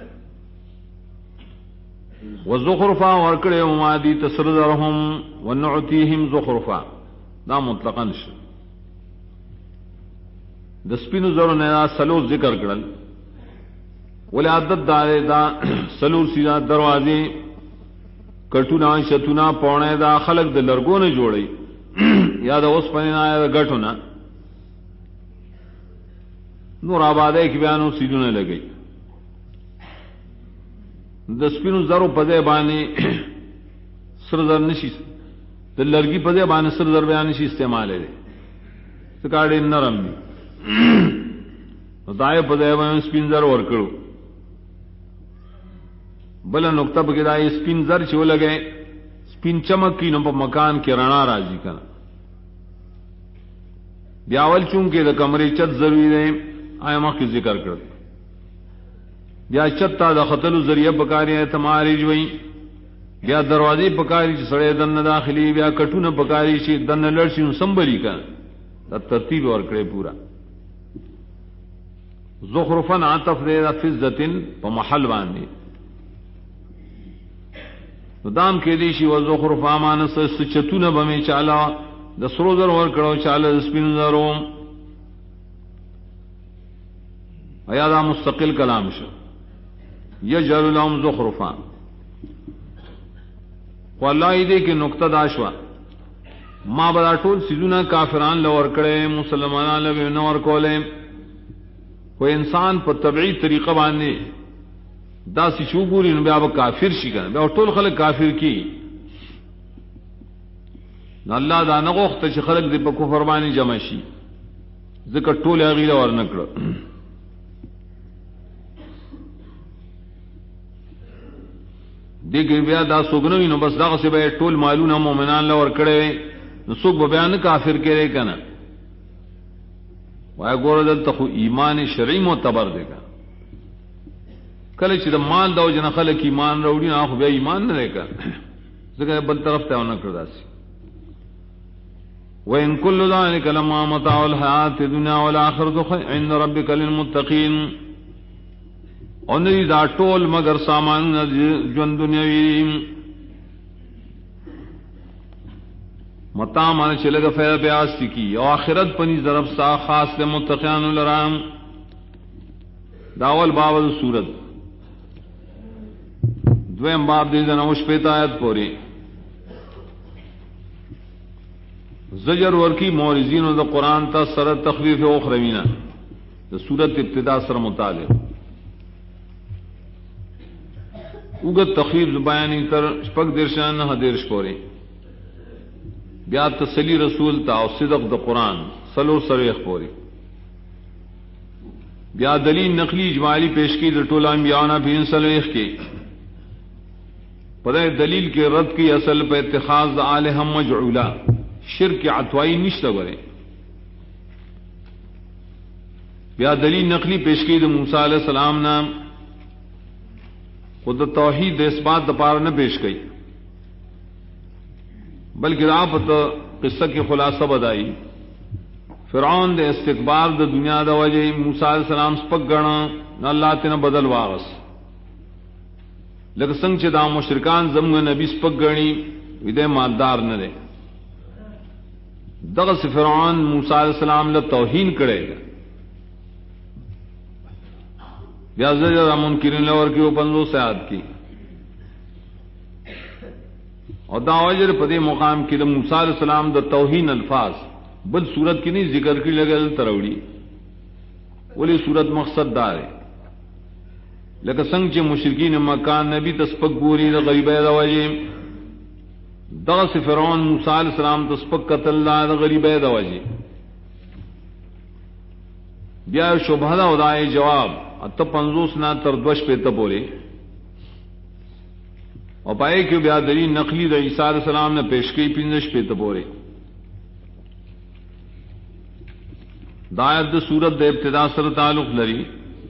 وزخرفا ور کړې او مادي تسرذرهم ونعتيهم زخرفا دا مطلقاً شو د سپینو زرو نه سلور ذکر کړل ولې عادت دار دا سلور سیدا دروازې کټونا شتونا پونه دا خلق د لرګونه جوړي یا د اوس پنه یا د غټونه نور آبادے کی بیانو سیدونه لګي د سپینو زرو په ځای باندې سر زر نشي د لرګي په ځای باندې سر زر بیان نشي استعمال لري سکاړې نرم دي دای په ځای باندې سپین زر ورکړو. بل نقطه به دای سپین زر چې ولګي سپین چمک کی نو په مکان کې رڼا راځي کنه. بیاول چون کې د کمرې چت ضروری دی آیا ما کې ذکر کړ. بیا چت ته د خطلو ذریعہ پکاري تمہاری جوئی بیا دروازې پکاري چې سړی دنه داخلي بیا کټونه پکاري چې دنه لړشي نو سمبري کنه. دا ترتیب ورکړي پورا. زخرفن عطف دے فزتن په محل باندې دام کې دي شي و زخرف امان سچتونه بمې چالا د سرو زر ور کړو چاله د سپینو زرو. ایا دا مستقل کلام شو یجعل لهم زخرفا. والله دې کې نقطه دا شو ما بدا ټول سيزونه کافران لور کړي مسلمانان له نور کولې. کو انسان په طبيعي طریقه باندې دا سی شو ګوري نو بیا به کافر شي کنه بیا ټول خلک کافر کی. نو الله دا نه غوښته چې خلک دې په کفر باندې جمع شي ځکه ټول هغه له ور نکړه. دغه بیا دا سوګنوي نو بس دغه څه به ټول مالونه مؤمنان لور کړي نو څوک به بیان کافر کړي کنه. وای ګور دلته خو ایمان شرعي معتبر دی کنه. کله چې د مال دا جن خلک ایمان وروړي نه خو بیا ایمان نه لري کنه ځکه بل طرف ته ونه کړ داسي. وان كل ذلك لما متاع الحیات الدنيا والآخرة عند ربك للمتقين. اور نہیں دا ټول مگر سامان جون دنیاوی متا مان چلے فیض بیاس کی او آخرت پنی ضرب سا خاص دے متقیان الرام. داول باب سورت دویم باب دے جنوش پیتا آیت پوری زجر ورکی مورزین و دا قرآن تا سر تخفیف اخروینا دا سورت ابتدا سر مطالب اگت تخفیف بیانی تر شپک درشان حدیرش پوری بیا تسلی رسول تا او صدق دا قرآن سلو سریخ پوری بیا دلیل نقلی اجمالی پیش کی در طول انبیاءنا بھی سلویخ کی پدے دلیل کے رد کی اصل پہ اتخاذ آلہم مجعولا شرک عطوائی نشتا برے. بیا دلیل نقلی پیش کی موسیٰ علیہ السلام نام خود توحید اس بات دپار نہ پیش گئی بلکہ آپ قصہ کی خلاصہ بدائی. فرعون دے استکبار دا دنیا دا وجہ موسیٰ علیہ السلام سپک گنا نہ اللہ تینا بدل واغس لیکن سنگ چھ دا مشرکان زمگ نبی سپک گنی ویدے مالدار نہ دے. دغس فرعون موسیٰ علیہ السلام لے توہین کرے گا بیا زجر منکرین لور کی وہ 50 سیاد کی اور دا وجر پدے مقام کی دا موسیٰ علیہ السلام دا توہین الفاظ بل صورت کی نہیں ذکر کی لگے تروڑی ولی صورت مقصد دار ہے. لیکن سنگ چے مشرکین مکان نبی تسپک گوری دا غریبہ دا وجہ دغس فرعون موسیٰ علیہ السلام تسپک قتل دا غریبہ دا وجہ بیا شبہ دا ودائے جواب ات 50 نا تر 2 پہ تبورے اور پائے کہ بیا دلیل نقلی دا عیسیٰ علیہ السلام نے پیش کی 15 پہ تبورے. دایت سورت دے ابتدا سر تعلق لری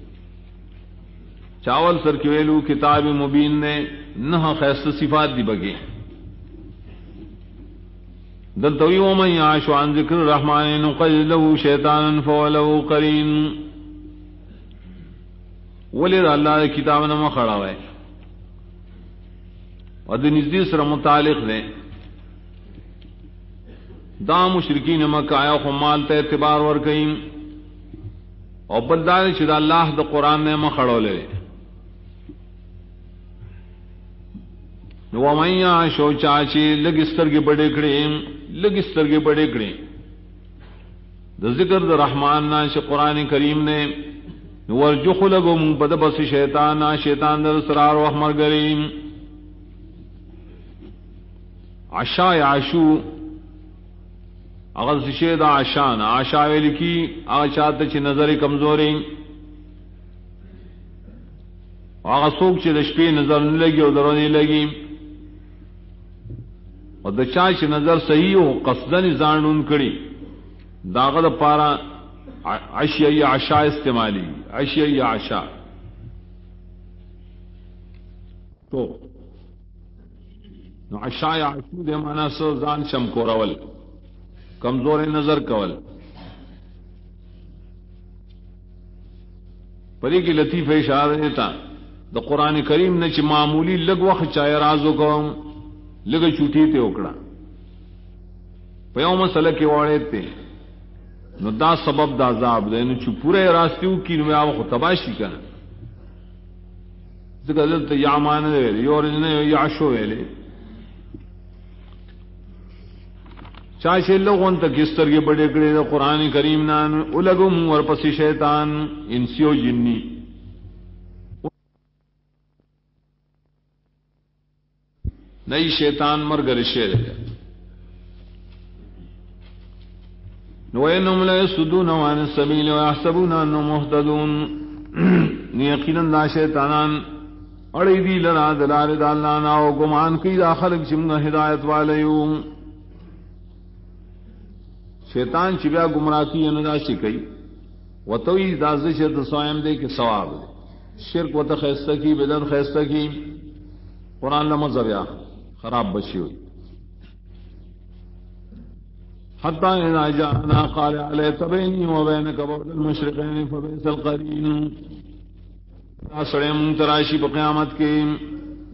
چاول سر کیویلو کتاب مبین نے نہ خیست صفات دی بگے دلتوی ومن یعش عن ذکر الرحمن نقید له شیطانا فولو قرین. ولید اللہ کتاب نما کھڑا ہوئے اور نزدیک سر متعلق نے دا مشرکین مکہ آیا خمال تے اعتبار ورکیم اور بلدار چدا اللہ دا قرآن نے مخڑو لے ومن یعش چاچی لگستر کے بڑے کڑے لگستر کے بڑے کڑے دا ذکر دا رحمان نا چھ قرآن کریم نے ورجخ لگو من بدبس شیطان نا شیطان در سرار و احمر گریم. عشا عاشو اغز شید عشان عشا ویلکی آغا چاہتا چھ نظر کمزوری هغه څوک چې د شپې نظر نه لګي او درو نه لګي او د چا چې نظر صحیح او قصدن ځانون کړي داغه د پارا عشیه عشاء استعمالی عشیه عشاء تو نو عشاء عشو دے مانا سو ځان شم کورول کمزور نظر کول پدې کې لطیف اشاره دیتا د قران کریم نه چې معمولی لږ وخت چا رازو کوم لږ چوټي ته وکړه په یو مسله کې وړې ته نو دا سبب د عذاب دی نو چې پوره راستیو کې نو هغه تباشي کنه ځکه دلته یا مان ویلې یو ورنه یا شو ویلې چاشه لوگوں تک اس طرح بڑے کڑے قرآن کریم نان الگم اور پسی شیطان انسیو جنی نئی شیطان مر گر شیر وَإِنَّهُمْ لَيَصُدُّونَ عَنِ السَّبِيلِ وَيَحْسَبُونَ أَنَّهُمْ مُهْتَدُونَ یقیناً دا شیطانان اڑی دی لرا دلال دالانا او گمان کی دا خلق چمگا ہدایت والیو شیطان چې بیا گمراہ کی نه راشي کوي وتوی دازش د صائم دې کې ثواب دی شرک وته خیسته کی بدن خیسته کی قران له مزریا خراب بشي ہوئی حتی اذا جاءنا قال عليك بيني وبينك بعد المشرقين فبئس القرين اسړې مون تراشی په قیامت کې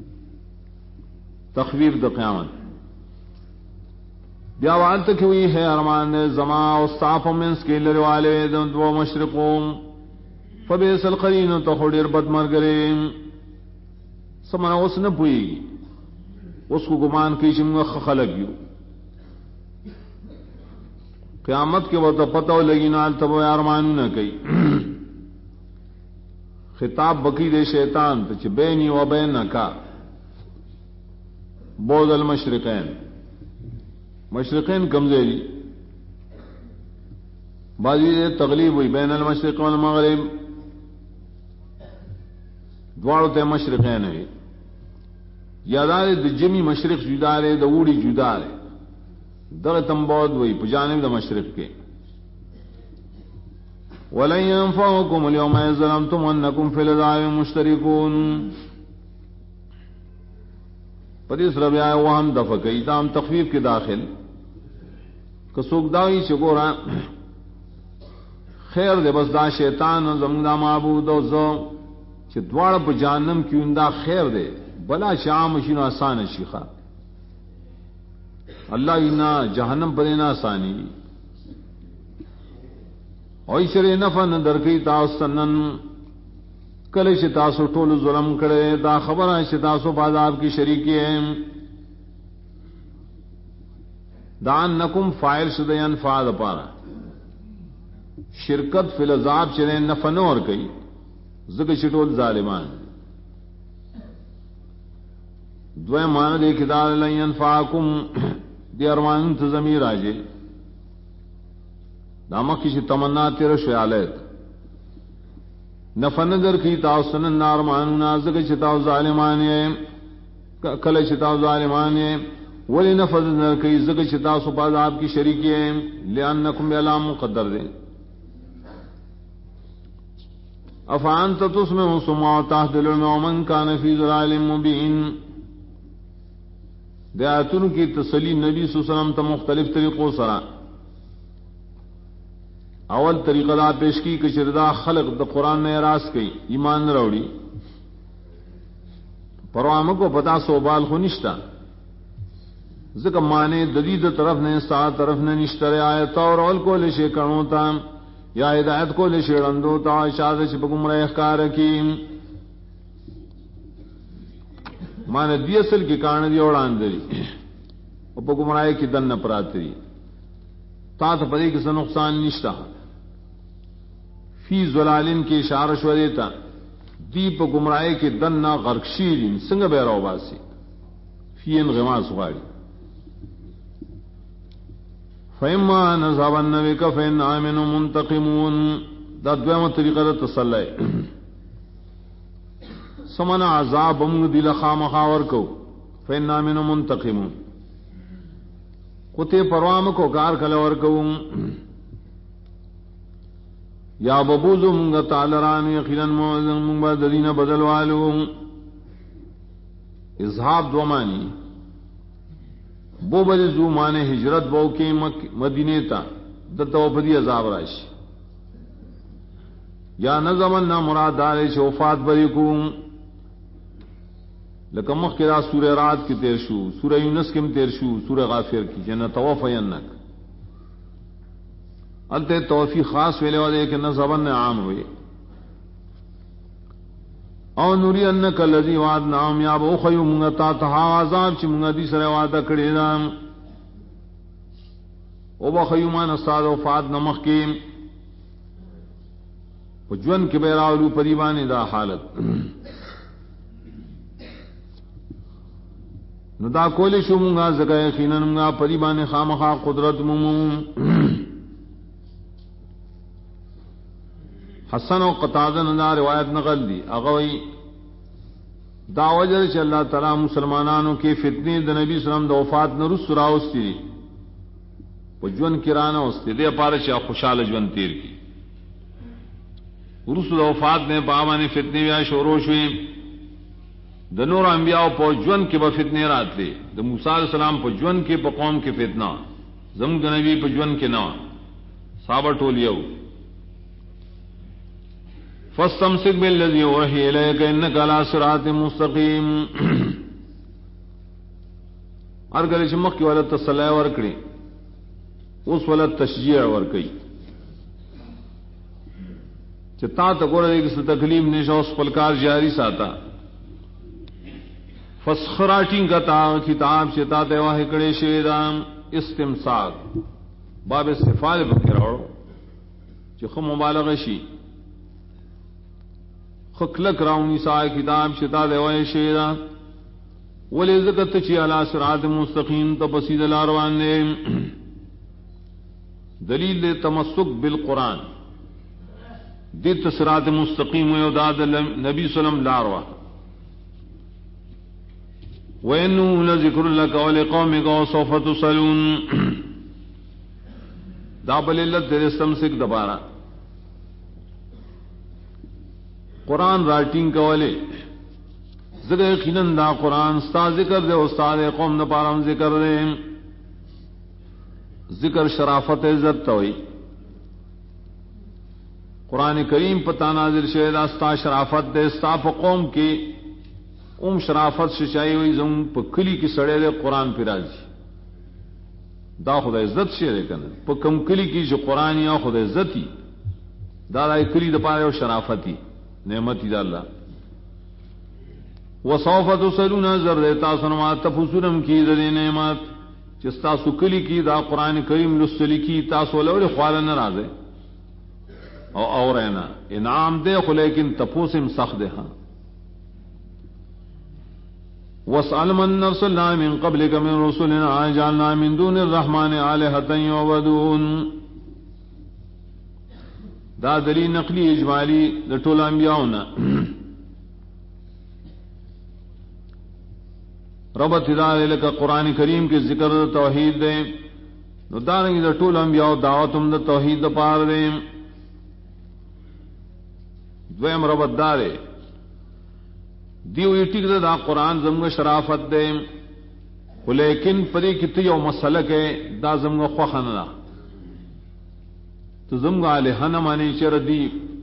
تخویف د قیامت بیا وانت کی ہوئی ہے ارمان زما او صاف منس کے لری والے دو مشرقوں فبئس القرین تو خډیر بد مرګره سمنا اوس نه پوي اس کو گمان کی چې موږ خلق یو قیامت کے وقت پتہ لگی نال تب ارمان نہ کئی خطاب بکی دے شیطان تو چې بینی و بینک بعد المشرقین مشرقین کمزوری بازی تغلیب ہوئی بین المشرق والمغرب دوارو تے مشرقین ہے یادار د جمی مشرق جدا رہے د اوڑی جدا رہے در تم بود ہوئی پجانب د مشرق کے وَلَن يَنفَعُكُمُ الْيَوْمَ إِذْ ظَلَمْتُمْ أَنَّكُمْ فِي الْعَذَابِ مُشْتَرِكُونَ پدیس رب آئے وہ ہم دفع کئی تام تخفیف کے داخل کسوک داوی چکورا خیر دے بس دا شیطان زمون دا معبود او زو چې دواړه په جهنم کې دا خیر دے بلا شام شنو آسان شيخه الله اینا جهنم پر نه آسانی او شری نفن درکې تاسو نن کله چې تاسو ټول ظلم کړي دا خبره چې تاسو بازار کی شریکی ہیں دانکم فاعل شدین فاعل پارا شرکت فی العذاب چرے نفنور کئی ذکر شٹول ظالمان دوے معنی دے کدار لن ینفعکم دی ارمان تزمیر آجے دامک کسی تمنا تیر شیالت نفن در کی تاؤسن النار معنونا ذکر چتاؤ ظالمانے کل چتاؤ ظالمانے ولی نفذ در کی ذکر چتاؤ سپاز آپ کی شریکی ہیں لئنکم بیلام مقدر دیں افانت تسمع سمع تحدل المومن کان فی ظلال مبین دیاتن کی تسلی نبی صلی اللہ علیہ وسلم تا مختلف طریقوں سرا اول طریقہ دا پیش کی کہ شردا خلق دا قرآن نے اراس کی ایمان روڑی پروام کو پتا سو بال خو نشتا ذکر مانے ددید طرف نے سا طرف نے نشتر آیت اور اول کو لے شیکڑوں تا یا ہدایت کو لے شیرندو تا شاد چھ گمراہ اخکار کی مانے دی اصل کی کارن دی اوڑان دری او پا گمراہ کی دن نپراتری تا تا پدی کسا نقصان نشتا فی ظلالن کی اشارہ شو دیتا دیپ گمراہی کے دن نا غرقشیرین سنگ بیراو باسی فی انغماس غاری فیما نظابن نوی کفین آمن منتقمون دا دویم طریقہ دا تسلح سمن عذاب من دل خامخاور کو فإنا من منتقمون کتے پروام کو کار کلور کو یا ببوزو منگا تعالران یقینا منگا ددین بدل والو اذهاب دو مانی بو بجزو مانے ہجرت بو کے مدینے تا دتو بدی عذاب راشی یا نظمن نہ مراد دارے چھ وفات بری کو لکم مخکرا سورہ رات کی تیر شو سورہ یونس کی تیر شو سورہ غافر کی جنہ توفینک التے توفی خاص ویلے والے کہ نہ زبن عام ہوئے او نوری انک الذی وعدناهم یا بو خیو منگا تا تہا عذاب چ منگا دی سر وعدہ کڑے نام او بخیو مان استاد وفات نمخ کی جون کے بیراولو پریبانی دا حالت نو دا کولی شو منگا زکا یقینا منگا پریبانی خامخا قدرت مموم حسن و قتادہ دا روایت نقل دی اغوی دا وجہ چ اللہ تعالی مسلمانانو کے فتنے د نبی صلی اللہ علیہ وسلم د وفات نرس راوستی پجون کرانا وستی دے پارے چا خوشحال جون تیر کی رسول وفات نے باوانی فتنے یا شروع ہوئی د نور انبیاء په جون کې به فتنے راتلې د موسی علیہ السلام په جون کې په قوم کې فتنہ زموږ د نبی په جون کې نه صحابه ټول یو فاستمسك بالذي اوحي اليك انك على صراط مستقيم ارګل چې مخ کې ولا تصلی ور کړی اوس ولا تشجيع ور کوي چتا تو گورے کس تکلیف نشو اس پلکار جاری ساتا فسخراٹنگ کا تا کتاب چتا تے واہ کڑے شیدام استمساک باب استفال بکراو چ خم مبالغه شي خکلک راونی سا کتاب چتا تے واہ شیدا ولی زکت چی علی صراط مستقیم تبسید الاروان نے دلیل تمسک بالقرآن دیت صراط مستقیم و داد نبی سلم لاروا وَإِنَّهُ لَذِكْرٌ لَكَ وَلِقَوْمِكَ وَسَوْفَ تُسْأَلُونَ دا بللت در استمسک دبارا قرآن رائٹنگ کولے ذکر یقیناً دا قرآن ستا ذکر دے استاد قوم دا پارم ذکر دے ذکر شرافت عزت توئی قرآن کریم پتا نازل شہد استا شرافت دے ستا پا قوم کی شرافت شچائی ہوئی زم پا کلی کی سڑے دے قرآن پی راجی دا خدا عزت شہدے کنا پا کم کلی کی جو قرآن یا خدا عزتی دا دا کلی دا پارے و شرافتی نعمتی دا اللہ وصوف تسألون زر دیتا سنوات تفسرم کی دے نعمت چستا سکلی کی دا قرآن کریم لسلی کی تاسو لولی خوالا نرازے اور اینا انعام دے خو لیکن تپوسم سخت دے ہاں وَاسْأَلْ مَنْ أَرْسَلْنَا مِنْ قَبْلِكَ مِنْ رُسُلِنَا أَجَعَلْنَا مِنْ دُونِ الرَّحْمَنِ آلِهَةً يُعْبَدُونَ دا دلیل نقلی اجمالی دا طول انبیاؤنا ربط ادارے لکا قرآن کریم کے ذکر دا توحید دے نو دارنگی دا طول انبیاؤ دعوتم دا توحید دا پار دے دویم ربط دارے دیو یہ ٹک دا قرآن زمگ شرافت دے لیکن پدی کتی یو مسئلہ کے دا زمگ خوخن دا تو زمگ آلہن مانی چر دی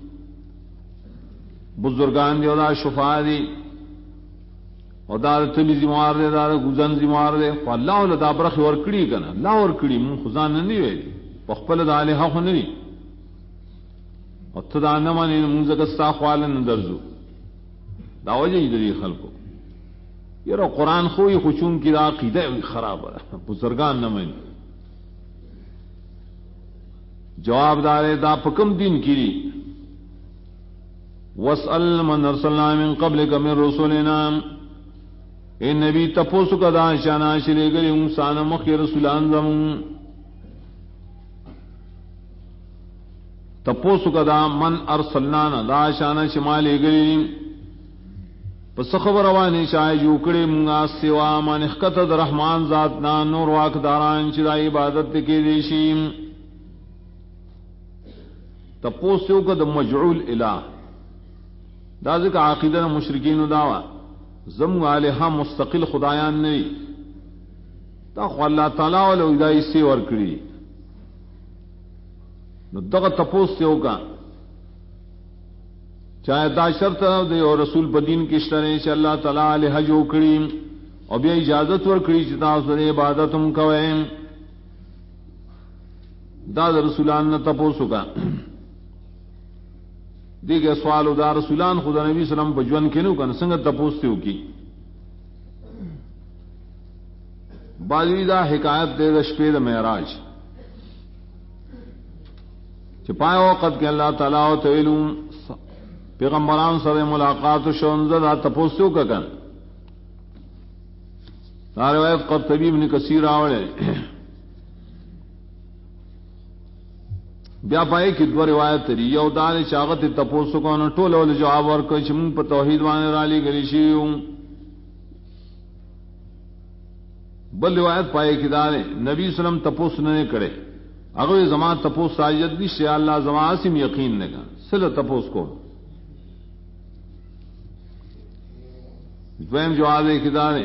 بزرگان دی او دا شفا دی او دا تلی زموار دے دا گزن زموار دے خو اللہ اولا دا برخ ورکڑی کنا اللہ ورکڑی من خزان ننی وی پخپل دا آلہا خو ننی اور تدا نمانی منزکستا خوالن درزو دا وجہ دری خلقو یرو قرآن خوی خوچون کی دا عقیدہ خراب ہے بزرگان نمانی جواب دارے دا پکم دین کیری وَاسْأَلْ مَنْ أَرْسَلْنَا مِنْ قَبْلِكَ مِنْ رُسُلِنَا اے نبی تپوسو کا دا شانا شلے گلی انسان مخی رسولان زمون تپوسو کا دا من ارسلنا دا شانا شمالے گلی پس خبر روانی شای جو کړي مونږه سوا من خکت د رحمان ذات نا نور واکداران چې د عبادت کې دي شي تپوسو کو د مجعول الہ دا ځکه عقیده مشرکین داوا زم الہ مستقل خدایان نه تا خو الله تعالی ول ودای سی ور کړی نو دغه تپوسو کا چاہے دا شرط دے اور رسول بدین کی شرے چې الله تعالی علیہ جو کړی او بیا اجازت ور کړی چې تاسو د عبادت هم کوئ دا رسولان نه تپوسو کا دیگه سوال دا رسولان خدا نبی سلام په ژوند کې نو کنه څنګه تپوسو کی باجی دا حکایت دے د شپې د معراج چې پای وخت کې الله تعالی او تعالی پیغمبران سره ملاقات شونزه تپوسو کا کن دا روایت قرطبی ابن کثیر راوړل بیا پای کې دوه روایت لري یو دا چاغت تپوسو کو نو ټول ول جواب ورکړي چې موږ په توحید باندې را لګلی شي بل روایت پای کې دا نبی سلام تپوس نه کړي هغه زما تپوس ساجد دي چې الله زما اسم یقین نه کا سره تپوس کو دویم جواب ہے کہ دارے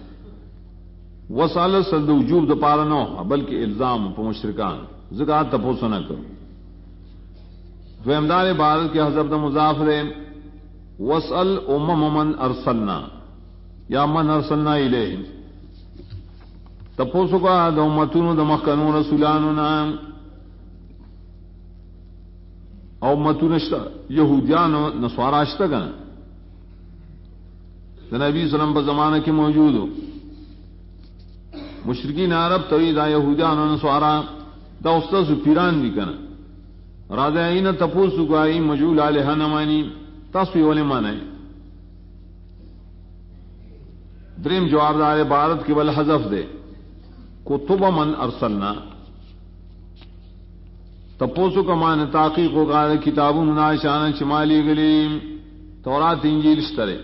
وصال سد وجوب د پاره نو بلکہ الزام په مشرکان زکات تپوس نہ کرو دویم دار عبادت کے حذف د مضاف ہے وصل من ارسلنا یا من ارسلنا الیہم تپوس کا د امتونو د مخکنو رسولانو نام او امتونو یہودیانو نصارا اشتگن نبی صلی اللہ علیہ وسلم په زمانہ کې موجود ہو مشرکین عرب توحید یہودیان اور نصارا دا استاد پیران دي کنه راځین تپوسو کوي مجول الہ نه مانی تاسو یې ولې مانای دریم جواب دار عبارت کې بل حذف دے کتب من ارسلنا تپوسو کا مان تحقیق ہوگا کتابوں ناشان شمالی گلی تورات انجیل اشترے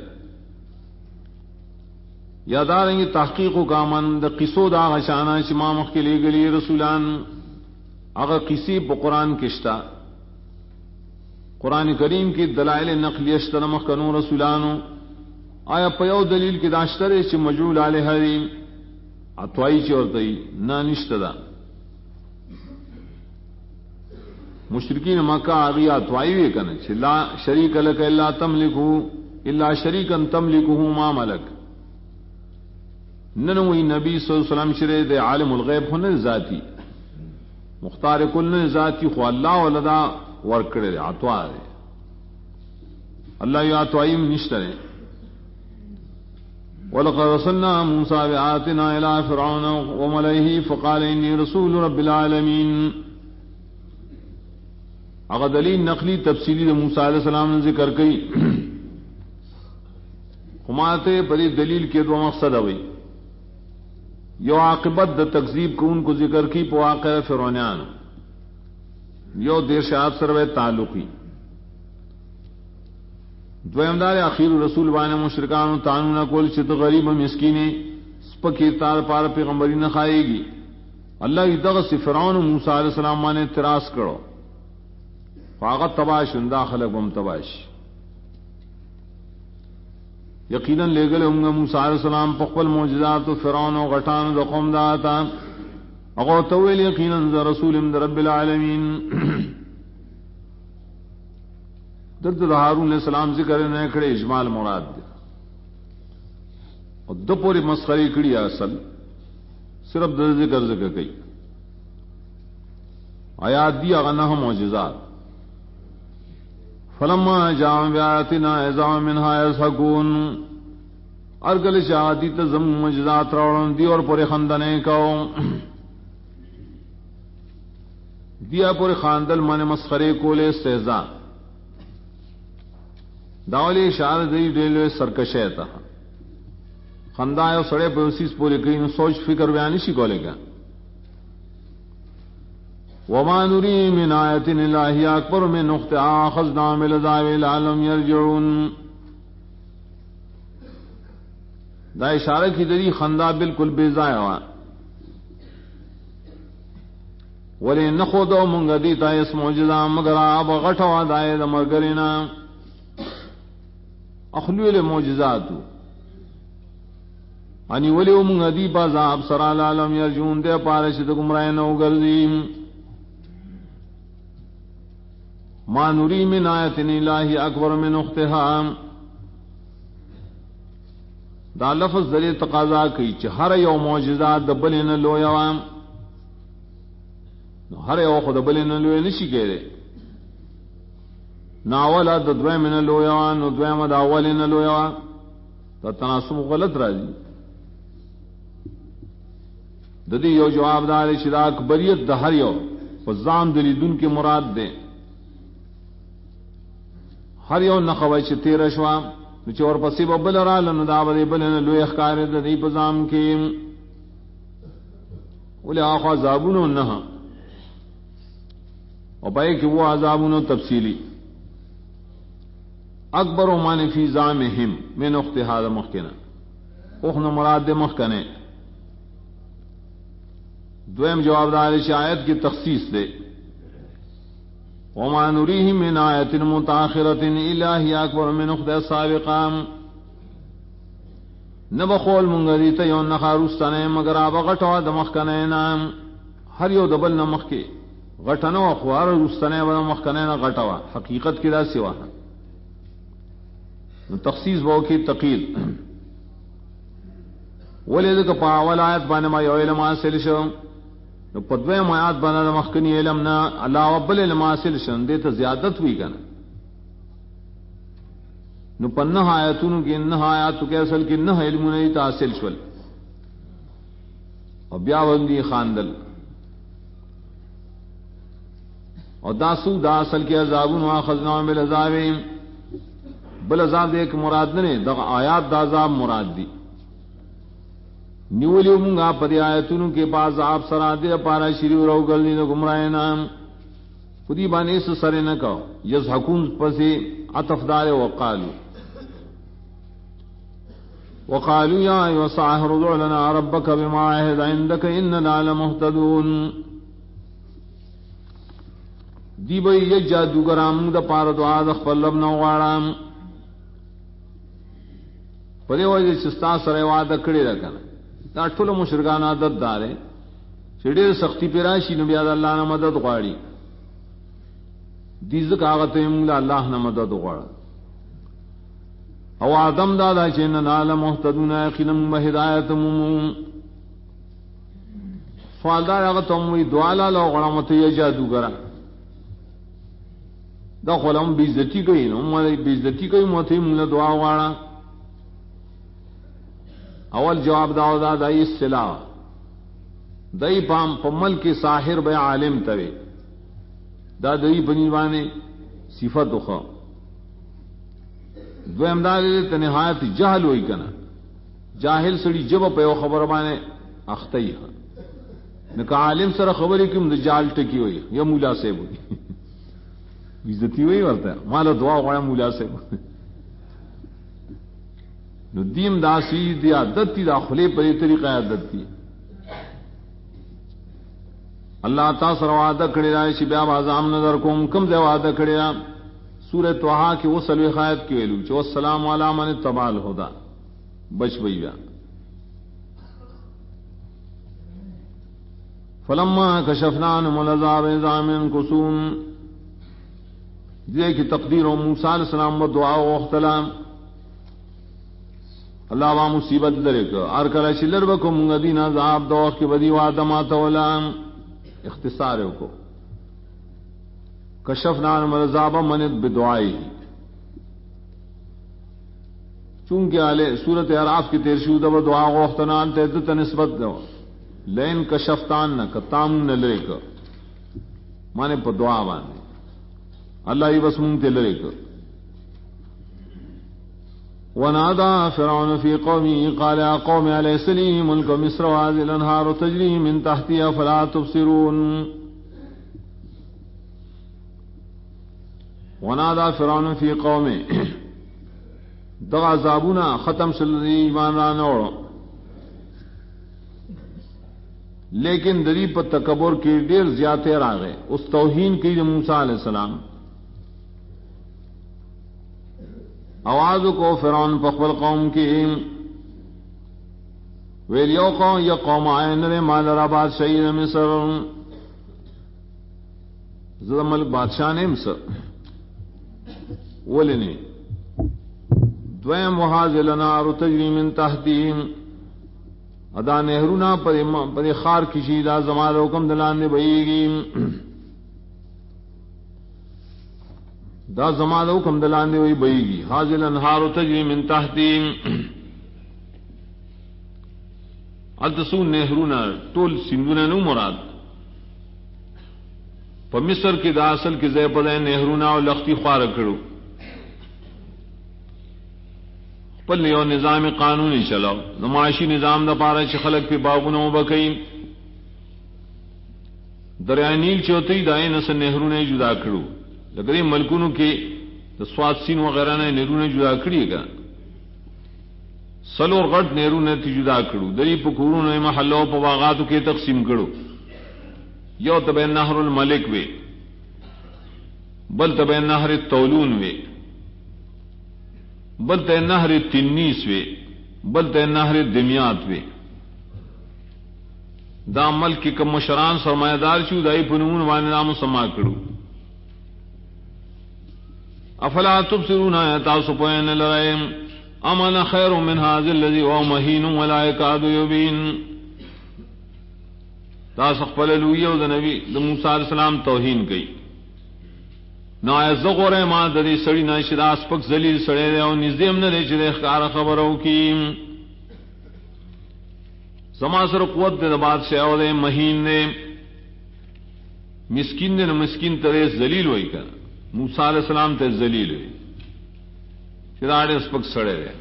یاداریں گے تحقیق و کامن دا قصو دا غشانہ شمامخ کے لئے گلی رسولان اگر قصی پا قرآن کشتا قرآن کریم کی دلائل نقلی اشترمخ کنو رسولانو آیا پیو دلیل کی داشترے چھ مجعول علیہ حریم اتوائی چورتائی نانشت دا مشرکین مکہ آگی اتوائی وی کنے چھ لا شریک لک الا تملکو الا شریکن تملکو ما ملک ننوی نبی صلی اللہ علیہ وسلم شرے دے عالم الغیب ہونے ذاتی مختار کل ذاتی خو اللہ ولدا ورکڑے دے عطوا دے اللہ یا عطوائیم نشترے وَلَقَدْ رَسَلْنَا مُوسَىٰ بِآيَاتِنَا إِلَىٰ فِرْعَوْنَ وَمَلَئِهِ فَقَالَ إِنِّي رَسُولُ رَبِّ الْعَالَمِينَ اگر دلیل نقلی تفصیلی موسیٰ علیہ السلام نے ذکر کی ہماتے پری دلیل کے دو مقصد ہوئی یو عاقبت د تکذیب کو ان کو ذکر کی پو واقع فرعونیان یو دیر شاعت سروے تعلقی دویمدار اخیر رسول بان مشرکان تانون کول چت غریب مسکینے سپکی تار پار پیغمبری نہ کھائے گی اللہ دغ فرعون موسیٰ علیہ السلام مانے اعتراض کرو فاغت تباش اندا خلق بم تباش یقیناً لے گلے ہوں گے موسیٰ علیہ السلام پخبل معجزات فرعون و غٹان دا قوم دا آتا اگو تویل یقیناً دا رسول امد رب العالمین درد دا حارون علیہ السلام ذکر نے کھڑے اجمال مراد دے اور دو پوری مسخری کڑی اصل صرف در ذکر کئی آیات دی اغنہ معجزات فلما جاء بآياتنا إذا منها يضحكون ارگل شادی تزم معجزات راوڑن دی اور پورے خاندانے کو دیا پورے خاندل من مسخرے کولے استہزاء داولی اشارہ دی ڈیلوے سرکشے تا خندائے سڑے پوسیس پورے کہیں سوچ فکر بیانی شی کولے گا وما نری من آیت الہی اکبر من نقطہ آخذنا من العذاب لعلهم یرجعون دا اشارہ کی دری خندا بالکل بے ضائع ہوا ولی نخودو منگا دیتا اس معجزہ مگر آب غٹوا دائے دا مرگرینا اخلویل معجزاتو انی ولی منگا دی بازاب سرال عالم یرجون دے پارشد گمرائنو گردیم ما نری من آیت الہی اکبر من اختہام دا لفظ دلی تقاضا کی چھ ہر یو معجزات دبلین لویوام ہر یو خود بلین لوی نشی کہے ناولا دا دویم لویوان و دویم دا اولین لویوان دا تناسب غلط راضی ددی یو جواب دار شدا اکبریت دا ہر یو فزام دلی دن کی مراد دے ہر یو نخوی چھ تیر شوام چور پسی ببل را لنو دا بدی بلین لوی اخکار دا دی پزام کی اولی آخوا زابونو نہا اور پائے کہ وہ عذابون تفصیلی اکبر و معنی فی زامہم من اختہاد مخکنا اخن مراد مخکنے دویم جواب دار آیت کی تخصیص دے وما نریہم من آیت متاخرت الہی اکبر من اختہ سابقام نبخول منگریتا یون نخاروستانے مگر آبا غٹوا دمخکنے نام ہر یو دبل نمخ کے غٹنا و خوار رستنے و مخکنینا غٹوا حقیقت کی دا سوا تخصیص بہو کی تقید ولی دکا پا اول آیت بانے ما یو علم حاصل شو پدوے آیات بانا دا مخکنی علم نا اللہ وبل علم حاصل شو دیتا زیادت ہوئی کنا نو پنہ آیتونو کی انہ آیاتو کے اصل کی انہ علم نیتا حاصل شول اور بیاوندی خاندل اور داسو دا اصل کے عذابون واخذناهم بالعذاب بالعذاب ایک مراد نے دا آیات دا عذاب مراد دی نیولی منگا پدی آیتونوں کے پاس عذاب سرا دے پارا شریو رو گلنی دا گمرائینا خودی بانے اس سرے نہ کہو یزحکون پسی عطف دار وقالو یا ایو ساحر ادع لنا ربک بما عہد عندک اننا لمہتدون دی بھئی یہ جادوگرام دا پار دعا دا خپل لب نو غاڑام پدے وجہ چستا سرے وعدہ کڑی رکھنا دا ٹھول مشرکان عادت دارے چھڑے سختی پیراشی نبی اللہ نہ مدد غاڑی دیز کاغت املا اللہ نہ مدد غاڑا او آدم دادا چین نال محتدون یقینم ہدایت ممون سوالدار اگر تم وی دعا لا لو غڑا مت یہ جادوگرام دا خلم بیزتی کوئی نو مالی بیزتی کوئی موتی ملا دعا وارا اول جواب داو دا دائی السلاح دائی پام پمل کے ساحر بے عالم توے دا دائی بنیوانے صفت خوا دو امداد دیتا نہایت جہل ہوئی کنا جاہل سڑی جب پیو خبر بانے اختئی نکا عالم سر خبری کم دا جال ٹکی ہوئی یا مولا سے ہوئی عزتی وہی ورتا ہے مالا دعا غڑا مولا سے نو دیم داسی دی عادت تی داخلے پر یہ طریقہ عادت تی اللہ تعالی سر وعدہ کھڑے رہے شی بیا بازام نظر کوم کم دے وعدہ کھڑے رہا سورہ توحا کی وہ سلوی خایت کی ویلو چو السلام علی من اتبع الہدی بچ بیا فلما کشفنا عنهم العذاب اذا من کسوم یہ کی تقدیر و موسیٰ علیہ السلام و دعا و اختلام اللہ و مصیبت درک ارکل شلر بکو منگا دین عذاب دوخ کی بدی و آدمات ولام اختصار کو کشفنا عنهم العذاب منت بدعائی چونکہ آلے سورت اعراف کی تیرشودہ و دعا و اختنان تحدت نسبت دو لین کشفتان نہ کتام نہ لے کر مانے پا دعا باندے اللہ ہی بس منتے لے کر ونادى فرعون في قومه قال يا قوم أليس لي ملك مصر وهذه الأنهار تجري من تحتي أفلا تبصرون ونادى فرعون في قومه دا عذابنا ختم شل ایمان رانوڑ لیکن دری پر تکبر کی دیر زیادہ راغے اس توہین کی موسیٰ علیہ السلام آواز کو فرعون فخبل قوم کی ویلیو قوم یا قوم آئے نرے مال راباد شہید مصر زدہ ملک بادشاہ نے مصر ولنی دویم وحاز لنار تجری من تحتیم ادا نہرونا پر خار کشی دا زمان حکم دلان نے بئیگی دا زمان حکم دلان نے وہی بئیگی حاضل انہار تجری من تحتیم التسون نہرونا طول سندونا نو مراد پا مصر کی دا اصل کی زی پدائیں نہرونا و لختی خوار کرو پل یو نظام قانونی چلاو نمائشی نظام دا پارا چی خلق پی باغونو بکئی دریائے نیل چوتی دائیں نسل نہرونے جدا کرو لگرے ملکونو کے سواد سین وغیرہ نے نہرونے جدا کریے گا سلور غٹ نہرونے تی جدا کرو دری پکورو نے محلو پا باغاتو کے تقسیم کرو یو تبین نہر الملک وے بل تبین نہر التولون وے بل تے نہر تنیس وے بل تے نہر دمیات وے دا ملک کی کم مشران سرمایہ دار چو دائی پنون وانی نام سما کرو افلا تبصرون آیتا سپوین لرائم امن خیر من حاضر اللذی و مہین ولا یکاد یبین دا سخپل لویو دا نبی دا موسیٰ علیہ السلام توہین کئی نا زغور ما دری سڑی نا شداس پک ذلیل سڑے دے او نزدیم نہ دے چلے خار خبرو کی زما سر قوت دے بادشاہ او دے مہین نے مسکین نے مسکین ترے ذلیل ہوئی کر موسیٰ علیہ السلام تے ذلیل ہوئی شداڑے اس پک سڑے دے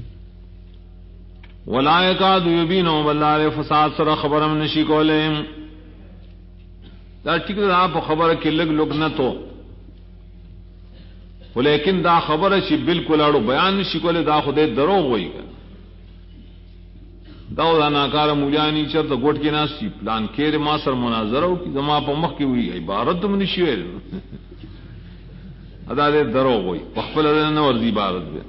ولا یکاد یبینو واللہ فساد سر خبرم نشی کولے دا ٹھیک دا آپ خبر کی لگ لگ نہ تو لیکن دا خبر چی بالکل اڑو بیان نشی کولے دا خودے دروغ ہوئی گا دا ناکار مولیانی چر دا گوٹ کی ناسی پلان کیر ما سر مناظرہ کی زما پا مخ کی ہوئی عبارت دم نشی ہوئی ادا دے دروغ ہوئی پخپل دے نورزی عبارت دے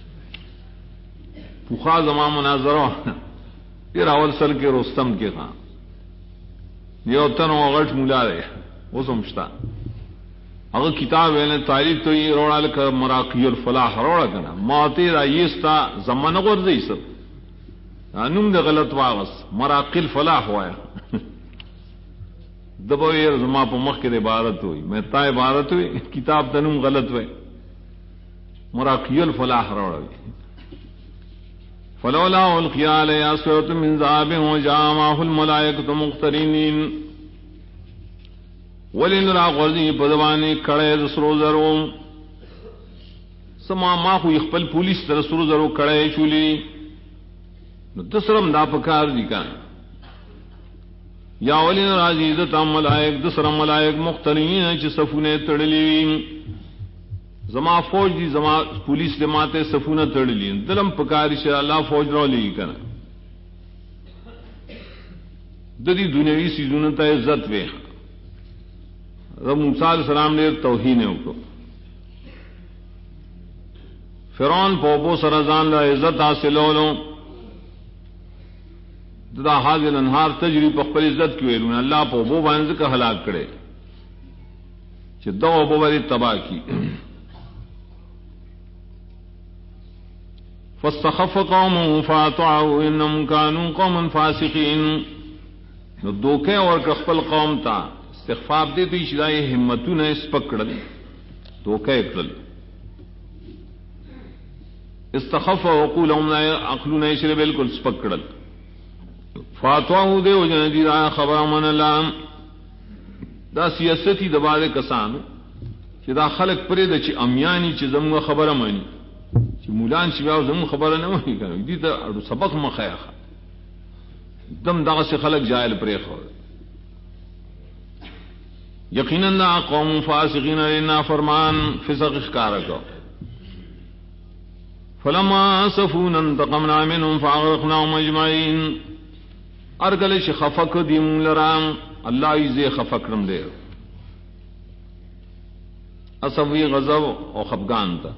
پوخا زما مناظرہ پھر اول سر کے رستم کے خان یہ اتن غٹ مولا رہے وہ سمجھتا اگر کتاب ہے تعریف تو یہ روڑا لکھا مراقی الفلاح روڑا کنا موتی رائیستا زمان غرزی سب نم دے غلط واغس مراقی الفلاح ہوایا دبو یہ زمان پا مخ کے عبارت ہوئی میں تا عبارت ہوئی کتاب تنم غلط ہوئی مراقی الفلاح روڑا ہوئی فلولا القیا علیہ اسورۃ من ذهب وجاء معه الملائکۃ مقترنین ولن را غرضی پدوانی کڑے دسرو زرو سما ما خو خپل پولیس در سرو زرو کڑے چولی نو دسرم دا پکار دی کان یا ولن راضی ذات ملائک دسرم ملائک مقترنین چ صفونه تڑلی زما فوج دی زما پولیس دے ماتے صفونه تڑلی دلم پکار ش اللہ فوج رو لی کنا ددی دنیاوی سیزونه ته عزت وے موسیٰ علیہ السلام نے توہین کو فرعون پوپو سرزان لا عزت حاصل ہولو دا حاضر انہار تجری پخپل عزت کی ویلون اللہ پوپو بانز کا ہلاک کرے چھ دو پو بری تباہ کی فاستخف قوم فاطعوا انهم كانوا قوما فاسقين نو دوکے اور کخپل قوم تا استخفاف دے تو اشدائی ہمتو نے اس پکڑل تو کہے کرل استخف وقول عقلو نے اشرے بالکل اس پکڑل فاتواہو دے وجہ ندید آیا خبر من اللہ دا سیاستی دبادے کسانو چی دا خلق پرے دا چی امیانی چی زمگا خبر مانی چی مولان چی بیاو زمگ خبر نمانی کنو دی دا سبق مخیخ دم دا سے خلق جائل پرے خور یقیناً نا قوم فاسقین لینا فرمان فسق اخکار کو فلما آسفونا انتقمنا منهم فاغرقناهم اجمعین. ارگل خفق دیم لرام اللہ ایزے خفقرم دے اصوی غضب اور خفگان تا.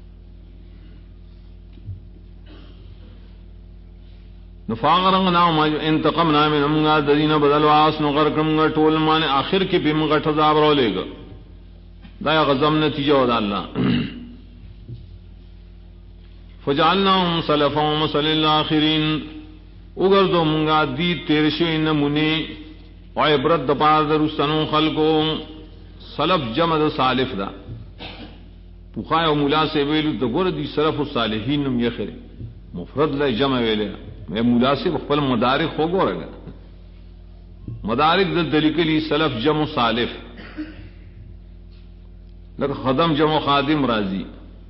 نفاغرقناهم انتقمنا منهم دین بدل واس نغرقم ٹول مان آخر کی بیم غٹ عذاب رو لے گا. دا غضب نتیجہ ہودا اللہ. فجعلناهم سلفا ومثلا للآخرین. اگر دو منگا دی تیرشوی نمونی و عبرت دپار در رستنو خلقو. سلف جمع دا سالف دا پخای و مولا سے ویلو دا گور دی سلف و صالحین نم یخری مفرد لے جمع ویلے میں مولا سے خپل مدارک ہو گو رگا مدارک دا دلکلی سلف جمع صالف لکہ خدم جمع خادم راضی.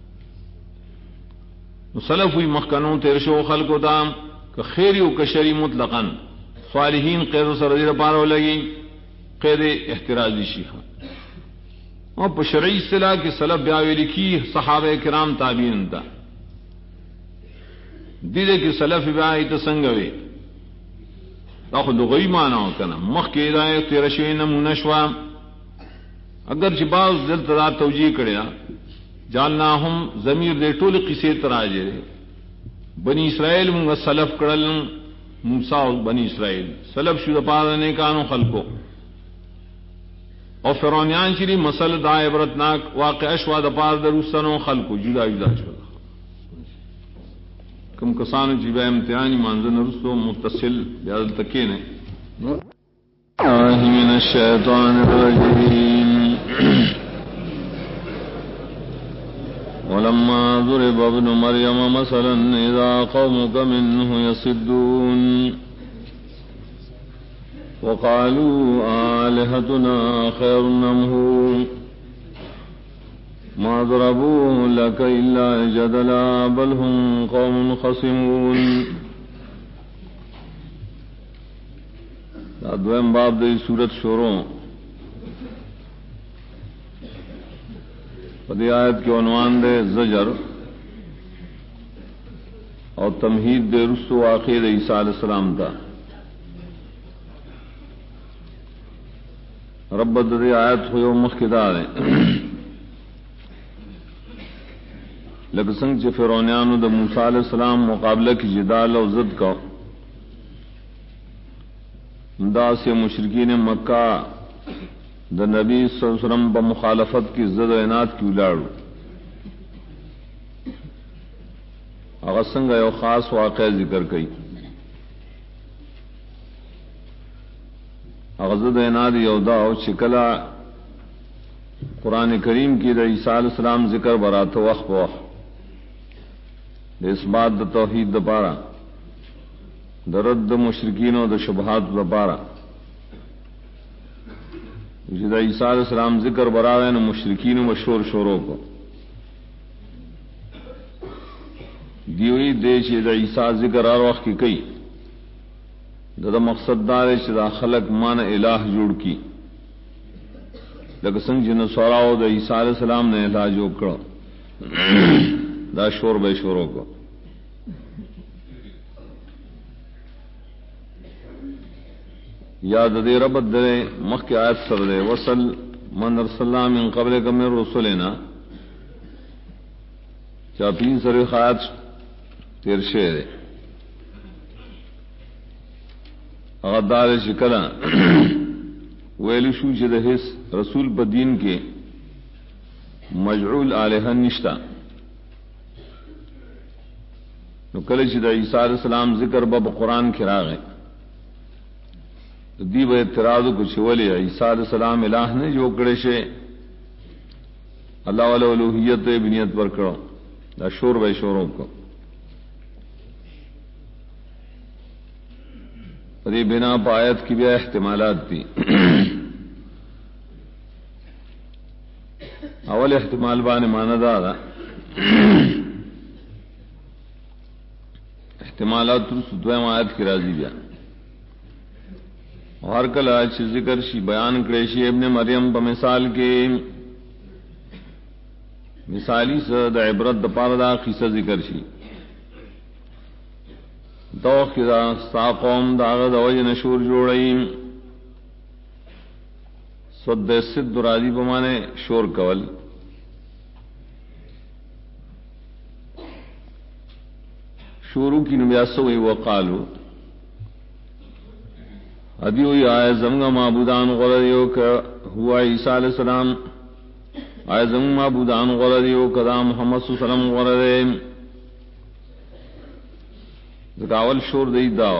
سلف ہوئی مخکنوں تیرشو خلقو دام کہ خیری و کشری مطلقاً صالحین قید و سردی پارو لگی قید احترازی شیخا. اور پشرعی اصطلاح کی سلف بیاوی لکھی صحابہ کرام تابعین تا دیدے کہ سلف بیاوی تسنگوی تاخو لغوی معنی ہوکنا مخ کی ادائے تیرشوی نمونشوا اگرچہ بعض دل تدار توجیہ کریا جانناہم ضمیر دے ٹول قصے تراجے بنی اسرائیل منگا سلف کڑل موسیٰ بنی اسرائیل سلف شد پادنے کانو خلقو اور فرعونیان چلی مسل دا عبرتناک واقع اشوا دا پاد درستنو خلقو جدا جدا شد. کم کسانو جیبہ امتحانی مانزن رستو متصل بیادل تکینے من الشیطان الرجیم. ولما ضرب ابن مريم مثلا إذا قومك منه يصدون وقالوا آلهتنا خير أم هو ما ضربوه لك إلا جدلا بل هم قوم خصمون. دویم باب دی سورت شوروں پدی آیت کے عنوان دے زجر اور تمہید دے رسو واقع دے عیسیٰ علیہ السلام تا. رب دے آیت ہوئے مخدار ہیں لگ سنگ چ فرعونیان دا موسیٰ علیہ السلام مقابلہ کی جدال و ضد کا دا سے مشرکین مکہ دا نبی صلی اللہ علیہ وسلم بمخالفت کی زد و عناد کی الاڑو اغسنگ یو خاص واقع ذکر کئی اغزد عناد یودا او چکلا قرآن کریم کی دا عیسیٰ علیہ السلام ذکر برات وقت وقت اس بات دا توحید دا پارا دا رد مشرکین و دا شبہات دا پارا جدا عیسیٰ علیہ السلام ذکر براوے نا مشرکین و شور شوروں کو دیوئی دے چیزا عیسیٰ ذکر ہر وقت کی کئی دا مقصد دار چیزا خلق مان الہ جوڑ کی لکہ سنگ جن سوراؤ دا عیسیٰ علیہ السلام نے الہ جو کرو دا شور بے شوروں کو یاد دے ربط دے مخ کی آیت سر دے وصل من ارسلنا من قبل من رسولنا چاپین سر خیات تیر شعر اغدار شکلا ویلی شو چی دا حس رسول پا دین کے مجعول آلہا نشتا نو کلی چی دا عیسیٰ علیہ السلام ذکر باب قرآن کی راغے دی با اعتراض کو چھولی عیسیٰ علیہ السلام الہ نے جو کڑے شے اللہ والا الوہیت بنیت پر کرو دا شور بے شوروں کو دی بنا پایت کی بھی احتمالات تھی اول احتمال بان مانا دادا احتمالات دویم آیت کی راضی بیا اور کل آج ذکر شی بیان کریشی ابن مریم بمثال کے مثالی سے د عبرت د پاره دا قصه ذکر شي دو خدا ستا قوم دا د وجه نشور جوړی صد صد راضی بمانے شور کول شورو کی نمیاسو ہوئی وقالو ادیو آئے زمگا معبودان غردیو کہ ہوا عیسیٰ علیہ السلام آئے زمگا معبودان غردیو کدا محمد صلی اللہ علیہ وسلم غردیم ذکاول شور دی داو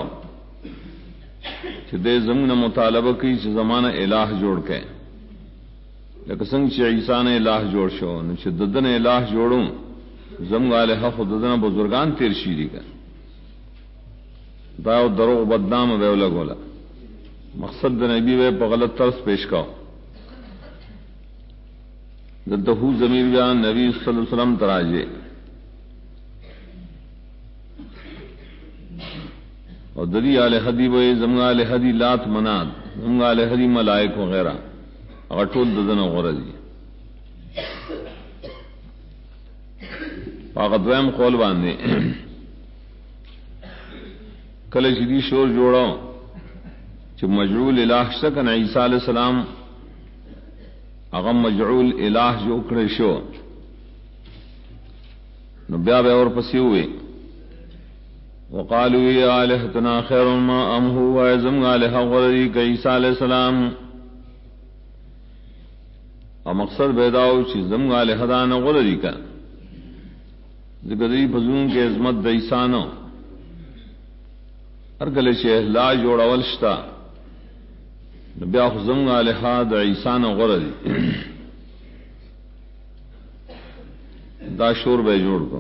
چھ دے زمگا مطالبہ کی چھ زمانہ الہ جوڑ کے لیکن سنگ چھ عیسیٰ نے الہ جوڑ شو چھ ددن الہ جوڑوں زمگا الہ خود ددن بزرگان تیر شیری کا داو دروغ بدنام بیولا گولا مقصد نبی وے پا غلط طرز پیش کاؤ دلتہو ضمیر بیان نبی صلی اللہ علیہ وسلم تراجے اور دری آل حدی وے زمگا آل حدی لات مناد زمگا آل حدی ملائک وغیرہ اگر ٹول ددن غرضی پاقت ویم قول باندے کل شدی شور جوڑا کہ مجعول الہ شکن عیسیٰ علیہ السلام اغم مجعول الہ جو اکڑے شو نبیا بے اور پسی ہوئے وقالوا یا آلہتنا خیر ما ام ہوا ازم آلہ غردی کہ عیسیٰ علیہ السلام اور مقصد بیداؤ چیزم آلہ دان غردی کا ذکر دی فضون کے عظمت دیسانو ارگل شیخ لا جوڑا ولشتا بیا خزم علیہ دا عیسان غردی دا شور بے جوڑ کو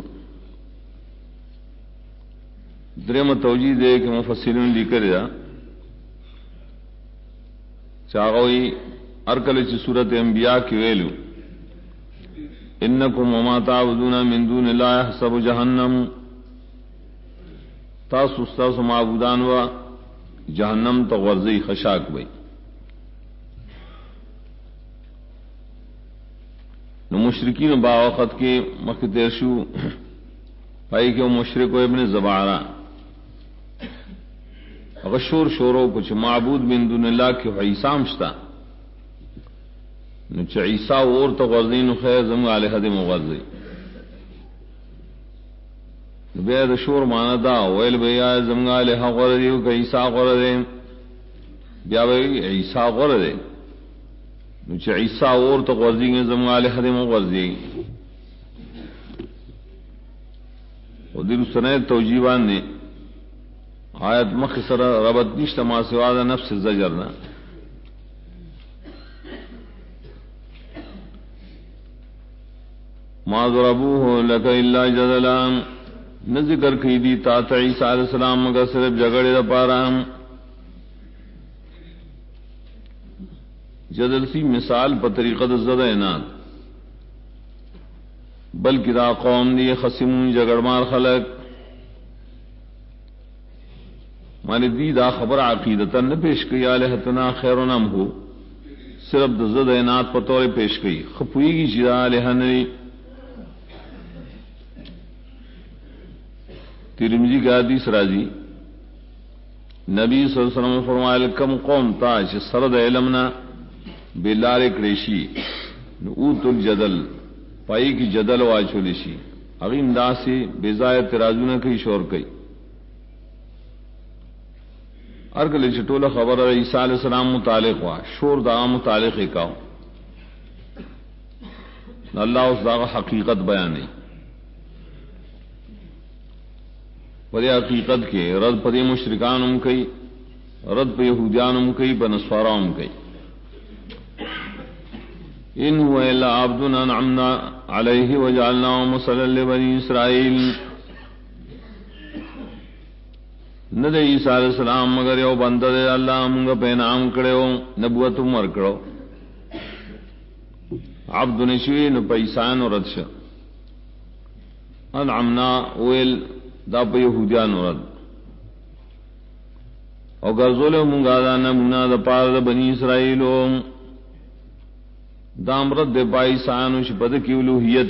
درم توجی دے کہ مفسرین لی کریا چاگوئی ارکل چی صورت انبیاء کی ویلو انکم وما تعبدون من دون اللہ حسب جہنم تاسو استاسو معبودان و جہنم تو غرزی خشاک بئی نو مشرکین با وقت کے مخدیر شو پائی کہ وہ مشرک و ابن زبارہ اگر شور شورو کچھ معبود من دون اللہ کی عیسیٰ مشتا نو چھ عیسیٰ اور تو غرزی نو خیر زمگ علیہ دے مغرزی نو بید شور مانا دا ویل بیا زمگ علیہ غرزی و کہ عیسیٰ غرزی بیا بیا عیسیٰ غرزی نو چھ عیسیٰ اور تو غرزی گے زمگ علیہ دے مغرزی و دل سنید توجیبان نے آیت مخصر ربط نشت ما سواد نفس زجرنا ما ضربوه لك الا جدلا نہ ذکر کی دی تا عیسیٰ علیہ السلام مگر صرف جگڑے دا پارا جدل سی مثال پر طریقت زد اناد بلکہ دا قوم دی خصمون جگڑ مار خلق مانے دی دا خبر عقیدتا نہ پیش کی آلہتنا خیر نم ہو صرف دا زد اناد پر طور پیش کی خپوئی کی چیزا آلہہ نری ترمذی کا حدیث راضی نبی صلی اللہ علیہ وسلم فرمائے کم قوم تاج سرد علمنا بلار کریشی اوت الجدل پائی کی جدل واچولیشی اغیم دا سے بیزائے ترازونا کی شور کئی ارگل چٹول خبر عیسیٰ علیہ السلام متعلق ہوا شور دا متعلق کاؤ اللہ اس دا حقیقت بیانی پدے حقیقت کے رد پدے مشرکان ام کئی رد پہ یہودیان ام کئی پہ نصارا ام کئی ان هو الا عبد انعمنا علیہ وجعلناه مثلا لبنی اسرائیل نہ دے عیسیٰ علیہ السلام مگر یو بندہ دے اللہ منگا پہ انعام کرے ہو نبوت عمر کرو عبد نشوی نو پیسان و ردش انعمنا اویل دا پہ یہودیان ورد اور گرزول منگا دا نمونا دا پار دا بنی اسرائیل دام رد بائی سانوش پد کی الوہیت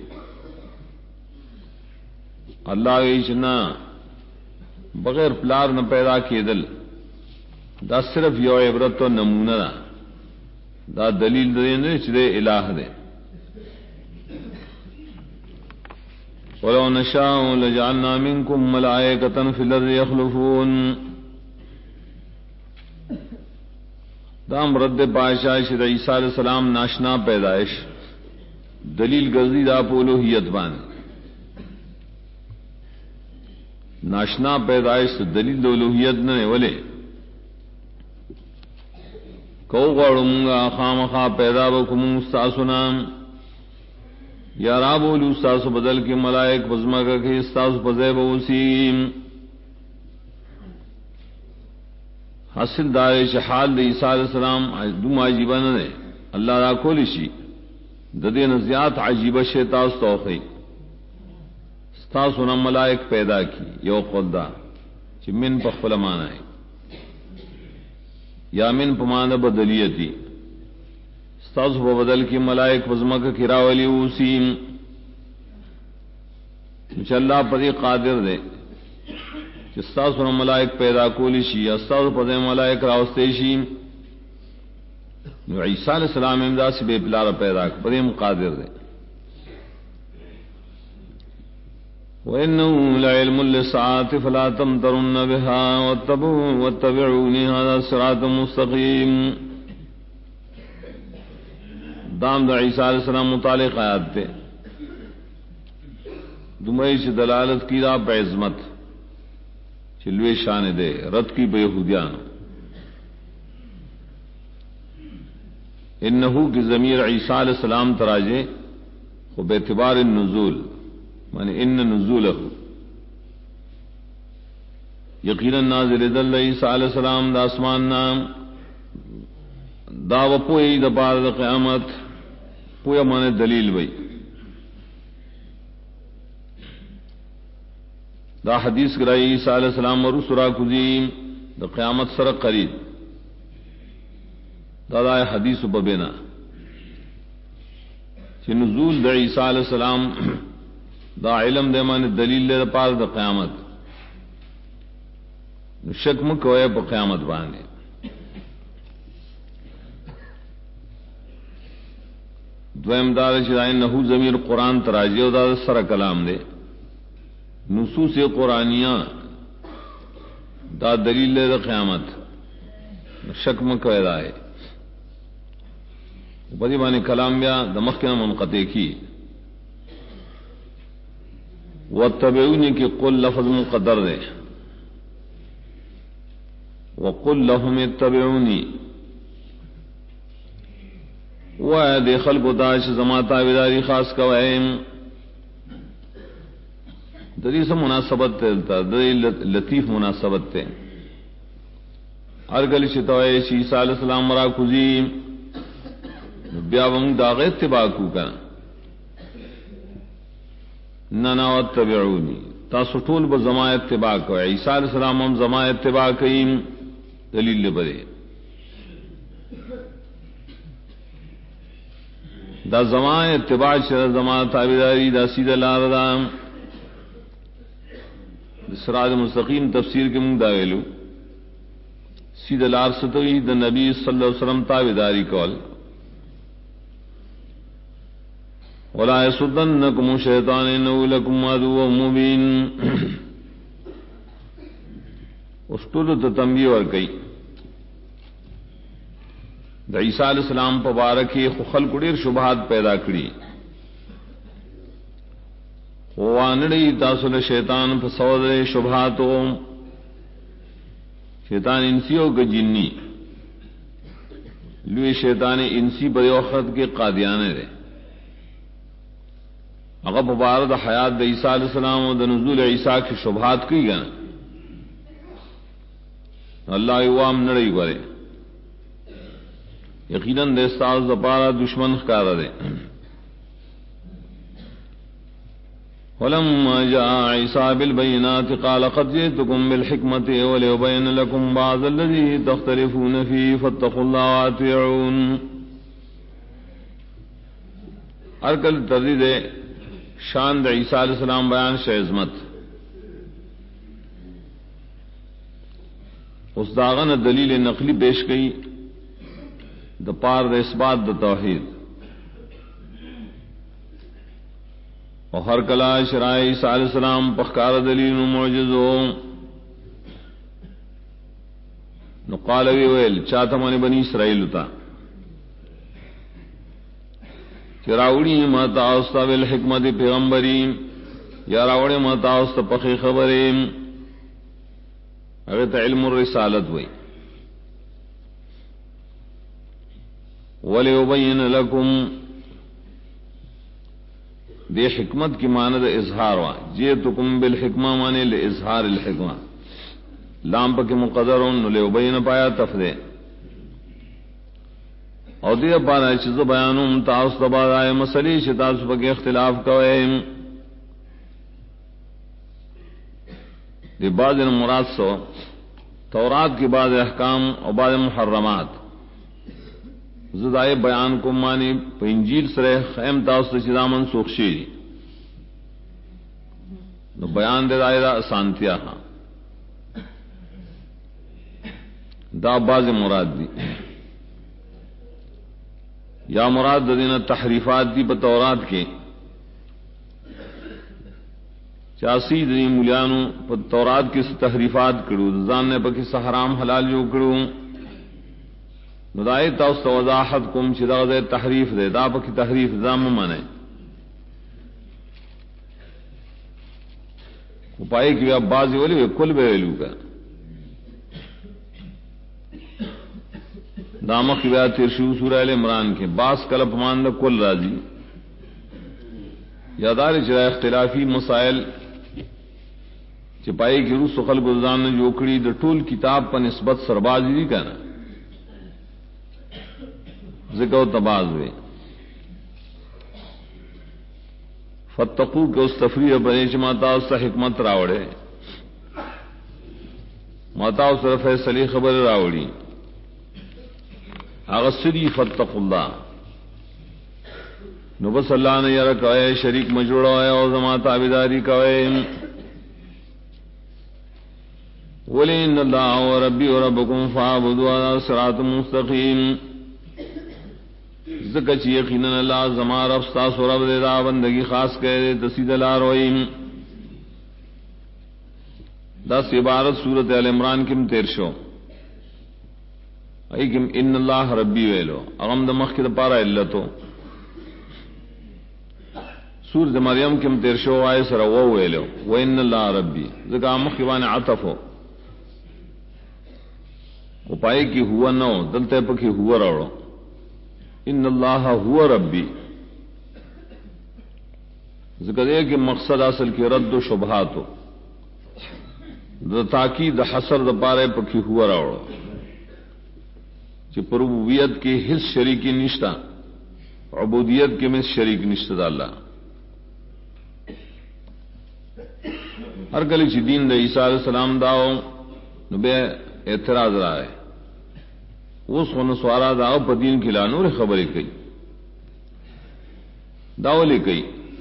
اللہ ویچنا بغیر پلار نہ پیدا کیدل دا صرف یو عبرت و نمونہ دا دلیل دے نے چدے الہ دے ولو نشاء لجعلنا منكم ملائکة فی الارض یخلفون دام رد پاشائش دا عیسیٰ علیہ السلام ناشنا پیدائش دلیل گزی دا پولوہیت بان ناشنا پیدائش دلیل دولوہیت نے ولے کو غړمغه خامخا پیدا وکم استاسنا یا رابول استاس بدل کے ملائک بزمگه کے استاس بزیب وسیم حاصل دارش حال دی عیسیٰ علیہ السلام دوم عجیبہ نے اللہ را کولی شی ددے نزیات عجیبہ شیطا استوخی استاسنا ملائک پیدا کی یو خدا چ من پخپل مانا ہے یا من پمان بدلیتی استاذ و بدل کی ملائک وزمک کراولی وسیم اللہ پدی قادر دے استاذ و ملائک پیدا کولی شی استاذ پدی ملائک راوستے شی عیسیٰ علیہ السلام امدا سے بے پلار پیدا پدی قادر دے وَإِنَّهُ لَعِلْمٌ لِّلسَّاعَةِ فَلَا تَمْتَرُنَّ بِهَا وَاتَّبِعُونِ هَذَا صِرَاطٌ مُّسْتَقِيمٌ دام دا عیسیٰ علیہ السلام متعلق آیات تھے دمائی سے دلالت کی را پہ عظمت چلوے شان دے رد کی بے یہودیان انہو کی ضمیر عیسیٰ علیہ السلام تراجے خب اعتبار النزول معنی ان نزولہ یقینا نازل دل عیسیٰ علیہ السلام دا اسمان نام دا وپوئی دا بعد دا قیامت پویا معنی دلیل بئی دا حدیث کرائی عیسیٰ علیہ السلام اور سرا کزیم دا قیامت سر قریب دا حدیث ببینا چی نزول دا عیسیٰ علیہ السلام دا علم دے معنی دلیل دے پار دا قیامت شک مکوئے پا قیامت باندے دویم دار چرائن نحو ضمیر قرآن تراجی و دا سر کلام دے نصوص قرآنیاں دا دلیل دے دا قیامت شک مکوئے دا ہے بدی بانی کلام بیا دا مخینا منقطع کی واتبعونی کی قل لفظ مقدر دے وقل لهم اتبعونی وآیا دے خلق و داش زماتا ویداری خاص کوئیم دری سے مناسبت تے دری لطیف مناسبت تے ارگل شتوئے عیسیٰ علیہ السلام مرا کزیم بیا ونگ داغ اتباع کو کنا ننا واتبعونی تاسو ټول به زما اتباع کوئ عیسیٰ علیہ السلام هم زما اتباع کئیم دلیل لبدے دا زما اتباع شر زما تابعداری دا سیدہ لار دا صراط مستقیم تفسیر کے منگ داویلو سیدہ لار ستوی دا نبی صلی اللہ علیہ وسلم تابعداری کول ولا يصدنكم الشيطان انه لكم عدو مبين استول تنبیہ اور کئی عیسیٰ علیہ السلام مبارکی خلق ډیر شبہات پیدا کړي وانڑی تاسل شیطان فسود شبہاتو شیطان انسیوں کے جنی لوی شیطان انسی بڑے وقت کے قادیانے رہے اگر مبارد حیات دا عیسیٰ علیہ السلام و دا نزول عیسیٰ کی شبہات کی گئے اللہ عوام نڑی گرے یقیناً دے استاذ دپارا دشمن خکارا دے ولما جاء عیسیٰ بالبینات قال قد جئتکم بالحکمت ولأبین لکم بعض الذی تختلفون فی فاتقوا اللہ واتبعون ہر کل تردید شان د عیسیٰ علیہ السلام بیان شہ عظمت اس داغن دلیل نقلی پیش گئی د پار د اثبات د توحید اور ہر کلا شرائع عیسیٰ علیہ السلام پخکار دلیل و معجزو نقال ویل چاہتا من بنی اسرائیل تا راوڑی متا استا بالحکمت پیغمبریم یا راوڑی متا استا پخی خبریم اگر علم الرسالت ہوئی وَلِيُبَيِّنَ لَكُمْ دے حکمت کی ماند اظہار وا جئتکم بالحکمہ مانے لإظہار الحکمہ لام پک مقدرون لِيُبَيِّنَ پایا تفدے اور دے پانا چیز بیانوں تاس تباد آئے مسئلی شتاس پک اختلاف کوئے دی بعض مراد سو تورات کی بعض احکام اور بعض محرمات زدائے بیان کو مانی پہ انجیل سرے خیم تاس چیزا منسوخ شی نو بیان دے دائرہ اسانتیا ہاں دا بعض مراد دی یا مراد دینا تحریفات دی بتورات کے چاسی دی مولیانو تورات کی تحریفات کرو زان نے پکی حرام حلال جو کرو ندائی تاست وضاحت کم چدا دے تحریف دے دا پکی تحریف زام مانے پائے کہ اب بازی ولی کل بے ویلو کا دامک کی بیات ترشو سورہ ال عمران کے باس کلپ ماند کل راضی یادار چرا اختلافی مسائل چپائی کی روس خل گزان نے جوکڑی د ٹول کتاب پر نسبت سربازی نہیں کہنا ذکر و تباز ہوئے فتقو کے اس تفریح بنے چ ماتا اس حکمت راوڑے ماتا اس طرف فیصلی خبر راوڑی اغسری فتق اللہ نبس اللہ نے یار کوئے شریک مجوڑا ہے اور زما تابیداری کوئے وَلِنَّ اللَّهَ وَرَبِّي وَرَبُّكُمْ فَاعْبُدُوا عَلَى صِرَاطٍ مُسْتَقِيمٍ ذکر چی یقیناً اللہ زما رب ستاسو رب دے دا بندگی خاص کہے دے تسید لاروئیم دس عبارت سورت ال عمران کم تیر شو ایکم ان اللہ ربی ویلو اغم دا مخی دا پارا علتو سورت مریم کم تیر شو آئے سر وہ ویلو وَإِنَّ اللَّهَ ربی ذکر مخی بانے عطفو وہ پائے کی ہوا نو دلتے پکی ہوا روڑو ان اللہ ہوا ربی ذکر دے کہ مقصد اصل کی رد و شبہاتو دا تاکید حسر دا پارے پکی ہوا روڑو چی پربوبیت کی حص شریکی نشتا عبودیت کے میں شریک نشتا دا اللہ ہر کلی چی دین دا عیسیٰ علیہ السلام داو نبے اعتراض رہا ہے اس خونسوارا داو پا دین کی لانور خبری کئی داولی کئی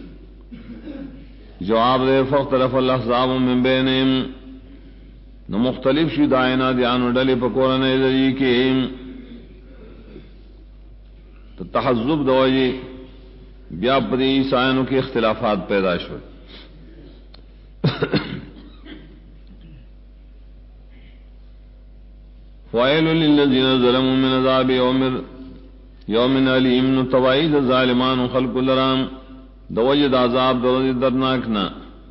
جواب دے فاختلف الاحزاب من بینہم نو مختلف شی دائنا دیانو ڈلی پکورن ادری کے تو تحزب دوئی بیا پدی عیسائنوں کے اختلافات پیدا شو وَيْلٌ لِلَّذِينَ ظَلَمُوا مِنْ عَذَابِ يَوْمٍ أَلِيمٍ تَوَعِيدَ الظَّالِمَانُ خَلْقُ الرَّام دوجد عذاب دوجد درناکنا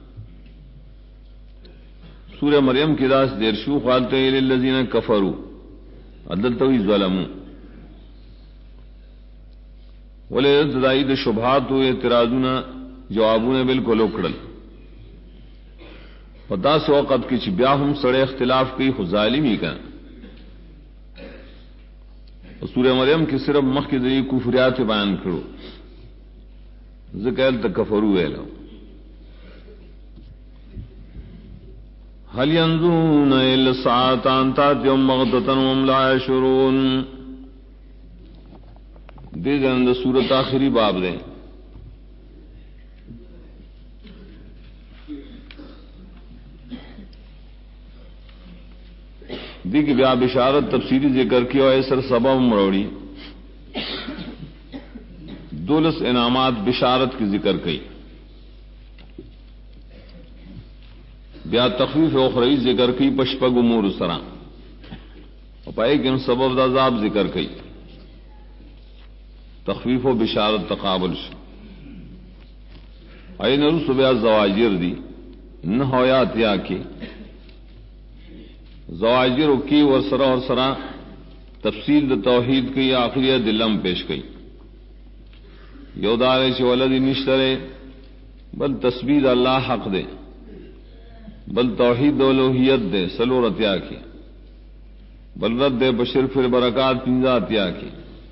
سورہ مریم کی راس دیر شو خالتے لِلَّذِينَ كَفَرُوا عدلتوی ظلموا ولی ارتدائی دا شبہات و اعتراضونا جوابونا بالکل اکڑل پتا سے وقت کی چی بیا ہم سڑے اختلاف کی خود ظالمی کا سورہ مریم کی صرف مخ کی ذریعے کفریات بیان کرو ذکر تکفرو ویلو هل ينظرون الا الساعة ان تاتيهم بغتة وهم لا يشعرون دے جان سورت آخری باب دے دی کہ بیا بشارت تفصیلی ذکر کی اور ایسر سبب مروڑی دولس انعامات بشارت کی ذکر کی بیا تخفیف اخروی ذکر کی پشپگ امور سرا اور پائے کہ ان سبب عذاب ذکر کی تخفیف و بشارت تقابل اے نرس بیا زواجر دی نہ ہویات یا کی زواجر کی ورسرا اور سرا تفصیل دا توحید کی آخریہ دلم پیش کی یودار چ ولدی نشترے بل تسبیح اللہ حق دے بل توحید الوہیت دے سلورتیا کی بل رد دے بشر فر برکات پنجاتیا کی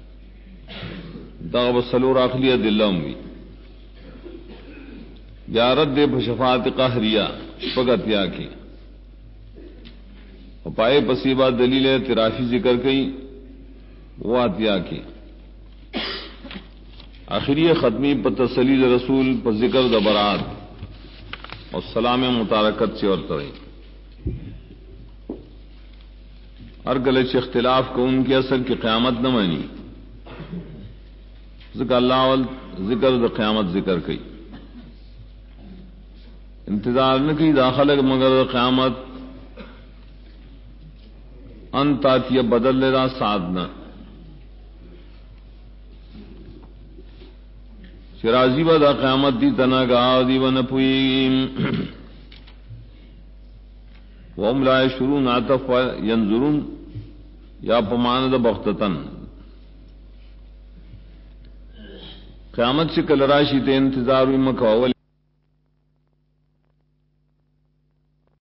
دا سلور آخریہ دلم بھی یا رد دے بشفاعت قہریہ شپگتیا کی پائے پسیبہ دلیل ترافی ذکر کی وہ عطیہ کی آخری ختمی پر تسلیل رسول پر ذکر دبرات اور سلام متارکت سے اور طرح ہر گلچ اختلاف کو ان کے اثر کی قیامت نہ مانی ذکر اللہ ذکر دا قیامت ذکر کی انتظار نہ کی داخل مگر قیامت انتاتی بدل لینا سادنا شرازی بدا قیامت دی تنا گا دی ون پویم وهم لا يشعرون عطف ينظرون یا پمان د بختتن قیامت سے کل راشی تے انتظار مکھول